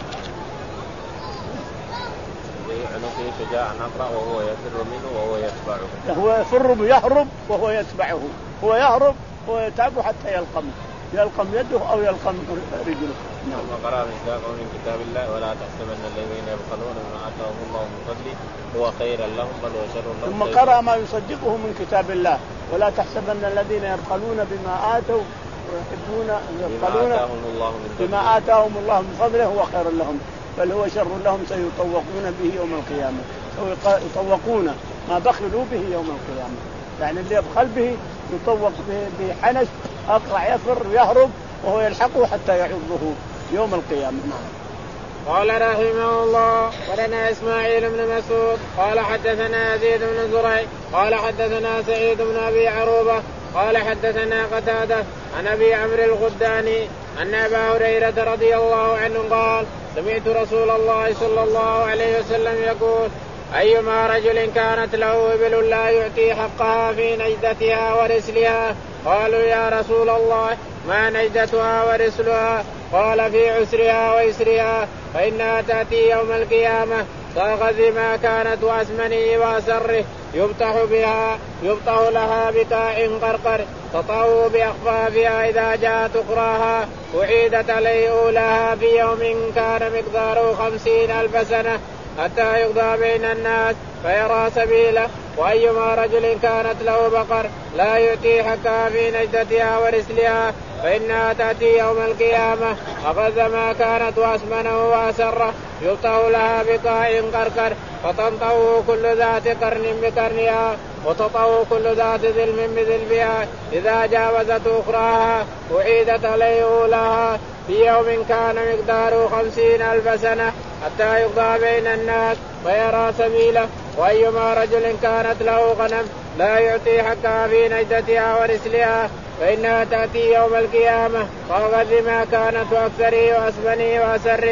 C: عنقه شجاعا أقرع وهو يفر منه وهو يتبعه.
B: هو يفر يهرب وهو يتبعه، هو يهرب ويتعبه حتى يلقم يلقم يده أو يلقم رجله.
C: نعم. ثم قرأ مصداقه من كتاب الله ولا تحسبن الذين يبخلون بما آتاهم الله من فضله هو خيرا لهم بل هو شر لهم.
B: ثم قرأ ما يصدقه من كتاب الله ولا تحسبن الذين يبخلون بما آتوا ويحبون يبخلون بما آتاهم الله من فضله هو خير لهم بل هو شر لهم سيطوقون به يوم القيامة. يطوقون ما بخلوا به يوم القيامة، يعني اللي يبخل به يطوق به حنش أقرع، يفر يهرب وهو يلحقه حتى يعضه يوم القيامة.
A: قال رحمه الله ولنا إسماعيل بن مسعود قال حدثنا يزيد بن زريع قال حدثنا سعيد بن أبي عروبة قال حدثنا قتادة عن أبي عمرو الغداني أن أبا هريرة رضي الله عنه قال سمعت رسول الله صلى الله عليه وسلم يقول أيما رجل كانت له إبل لا يعطي حقها في نجدتها ورسلها قالوا يا رسول الله ما نجدتها ورسلها؟ قال في عسرها ويسرها فإنها تأتي يوم القيامة صاغ ما كانت وأسمنه وأسره يبطح بها يبطح لها بكاء قرقر تطأ بأخفافها إذا جاءت أخراها أعيدت عليه أولاها في يوم كان مقداره خمسين ألف سنة حتى يقضى بين الناس فيرى سبيله. وأيما رجل كانت له بقر لا يؤتي حقها في نجدتها ورسلها فإنها تأتي يوم القيامة أغذ ما كانت وأسمنه وأسره يبطح لها بقاء قرقر فتنطوه كل ذات قرن بقرنها وتطوه كل ذات ذلم بذلبها إذا جاوزت أخراها أعيدت عليه أولاها في يوم كان مقداره خمسين ألف سنة حتى يقضى بين الناس فيرى سبيله. وأيما رجل كانت له غنم لا يعطي حقها في نجدتها ورسلها فإنها تأتي يوم القيامة فأغذ ما كانت وأكثره وأسمنه وأسره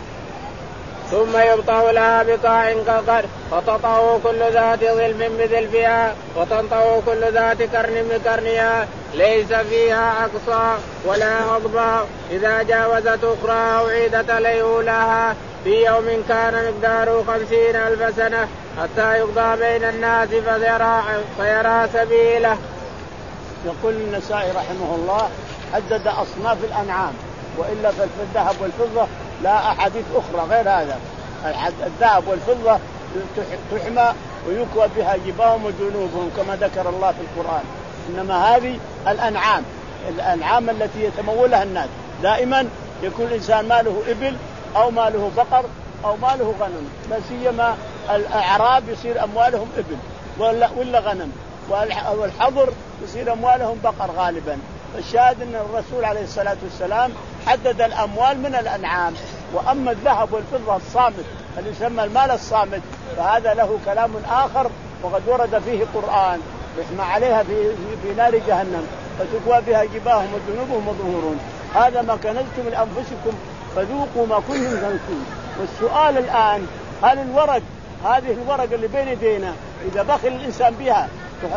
A: ثم يبطح لها بقاع قرقر فتطأ كل ذات ظلم بذلبها وتنطأ كل ذات قرن بقرنها ليس فيها أقصى ولا أضبع إذا جاوزت أخرى أعيدت عليه لها في يوم كان مقداره خمسين ألف سنة حتى يقضى بين الناس فيرى, فيرى سبيله.
B: يقول النسائي رحمه الله حدد أصناف الأنعام، وإلا فالذهب والفضة لا أحاديث أخرى غير هذا. الذهب والفضة تحمى ويكوى بها جباههم وجنوبهم كما ذكر الله في القرآن، إنما هذه الأنعام الأنعام التي يتمولها الناس. دائما يكون الإنسان ماله إبل أو ماله بقر أو ماله غنم، لا سيما الأعراب يصير أموالهم إبل ولا, ولا غنم، والحضر يصير أموالهم بقر غالبا. الشاهد أن الرسول عليه الصلاة والسلام حدد الأموال من الأنعام. وأما الذهب والفضة الصامت اللي يسمى المال الصامت فهذا له كلام آخر وقد ورد فيه قرآن يحمى عليها في, في نار جهنم فتكوى بها جباههم وجنوبهم وظهورهم هذا ما كنزتم لأنفسكم فذوقوا ما كنتم تنسون. والسؤال الآن هل الورق هذه الورق اللي بين يدينا إذا بخل الإنسان بها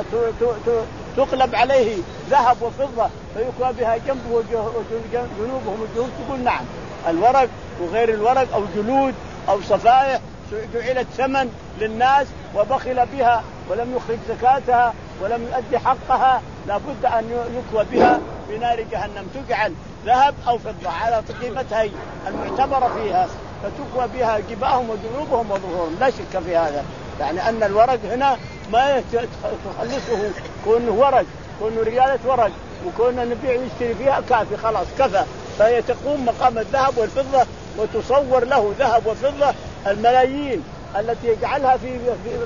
B: تقلب عليه ذهب وفضة فيكوى بها جنبه وجنوبهم وجههم؟ تقول نعم. الورق وغير الورق أو جلود أو صفائح جعلت ثمن للناس وبخل بها ولم يخرج زكاتها ولم يؤدي حقها لابد أن يكوى بها في نار جهنم، تجعل ذهب أو فضة على قيمتها المعتبرة فيها فتكوى بها جباههم وجنوبهم وظهورهم. لا شك في هذا، يعني أن الورق هنا ما تخلصه كونه ورق كونه ريالة ورق وكونه نبيع ويشتري فيها كافي خلاص كفى، فهي تقوم مقام الذهب والفضة وتصور له ذهب وفضة الملايين التي يجعلها في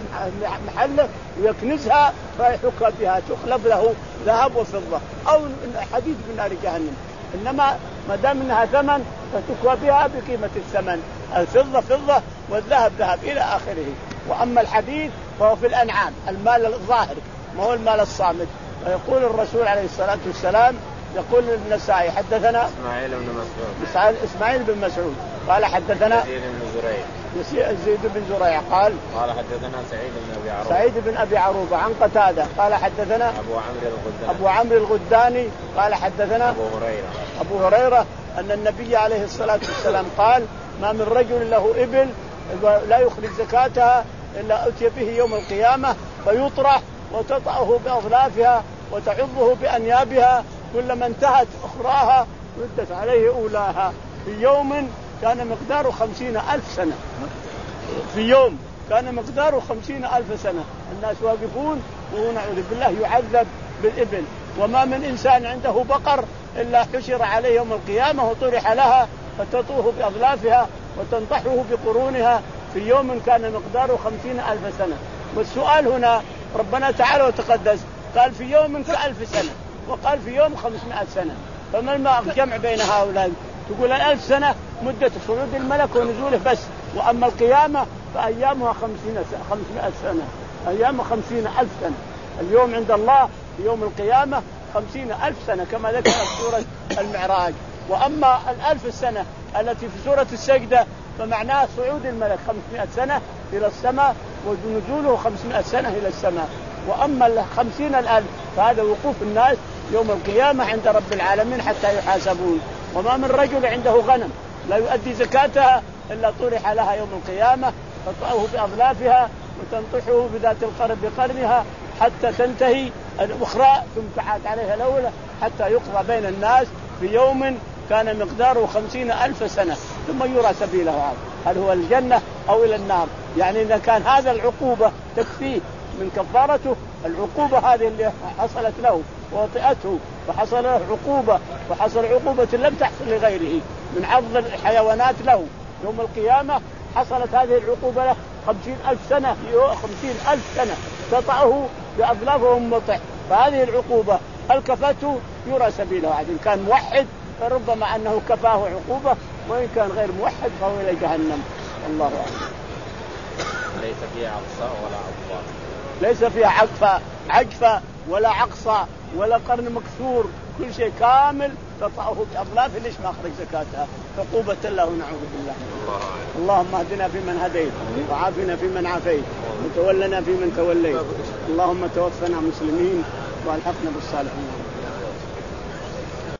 B: محله ويكنزها فيحك بها تخلف له ذهب وفضة أو حديد من نار جهنم. إنما ما دام إنها ثمن فتكوى بها بقيمة الثمن، الفضة فضة والذهب ذهب إلى آخره. وأما الحديد فهو في الأنعام المال الظاهر ما هو المال الصامت. ويقول الرسول عليه الصلاة والسلام يقول النسائي حدثنا
C: إسماعيل بن مسعود
B: إسماعيل بن مسعود قال حدثنا
C: زيد بن زريع
B: زيد بن زريع قال
C: قال حدثنا سعيد بن أبي عروبة
B: سعيد بن أبي عروبة عن قتادة قال حدثنا
C: أبو عمرو الغداني
B: أبو عمرو الغداني قال حدثنا
C: أبو هريرة
B: أبو هريرة أن النبي عليه الصلاة والسلام قال ما من رجل له إبل لا يخرج زكاتها إلا أتي به يوم القيامة فيطرح وتطأه بأظلافها وتعضه بأنيابها كلما انتهت أخراها ردت عليه أولاها في يوم كان مقداره خمسين ألف سنة. في يوم كان مقداره خمسين ألف سنة الناس واقفون وهو نعوذ بالله يعذب بالإبل. وما من إنسان عنده بقر إلا حشر عليه يوم القيامة وطرح لها فتطوه بأظلافها وتنطحه بقرونها في يوم كان مقداره خمسين ألف سنة. والسؤال هنا ربنا تعالى وتقدس قال في يوم كألف سنة وقال في يوم خمسمائة سنة، فما الجمع بين هؤلاء؟ تقول الألف سنة مدة صعود الملك ونزوله بس، وأما القيامة فأيامها خمسمائة سنة، أيام خمسين ألف سنة. اليوم عند الله في يوم القيامة خمسين ألف سنة كما ذكر سورة المعراج. وأما الألف السنة التي في سورة السجدة فمعناها صعود الملك خمسمائة سنة إلى السماء ونزوله خمسمائة سنة إلى السماء. وأما الخمسين الألف فهذا وقوف الناس يوم القيامة عند رب العالمين حتى يحاسبون. وما من رجل عنده غنم لا يؤدي زكاتها إلا طرح لها يوم القيامة تطأه بأظلافها وتنطحه بذات القرن بقرنها حتى تنتهي الأخرى ثم تعاد عليها الأولى حتى يقضى بين الناس في يوم كان مقداره خمسين ألف سنة ثم يرى سبيله هذا هل هو الجنة أو إلى النار. يعني إذا كان هذا العقوبة تكفيه من كفارته العقوبة هذه اللي حصلت له وطئته فحصل له عقوبة وحصل عقوبة لم تحصل لغيره من عض الحيوانات له يوم القيامة حصلت هذه العقوبة له خمسين ألف سنة خمسين ألف سنة تطأه بأظلافه مطع. فهذه العقوبة هل كفته يرى سبيله. إن كان موحد فربما أنه كفاه عقوبة وإن كان غير موحد فهو إلى جهنم. الله أعلم.
C: ليس فيها عقصاء ولا عقصاء
B: ليس فيها عقفة عجفة ولا عقصة ولا قرن مكسور كل شيء كامل تطأه بأظلافه ليش ما أخرج زكاتها عقوبة له نعوذ بالله. اللهم اهدنا فيمن هديت وعافنا فيمن عافيت وتولنا فيمن توليت. اللهم توفنا مسلمين والحقنا بالصالحين.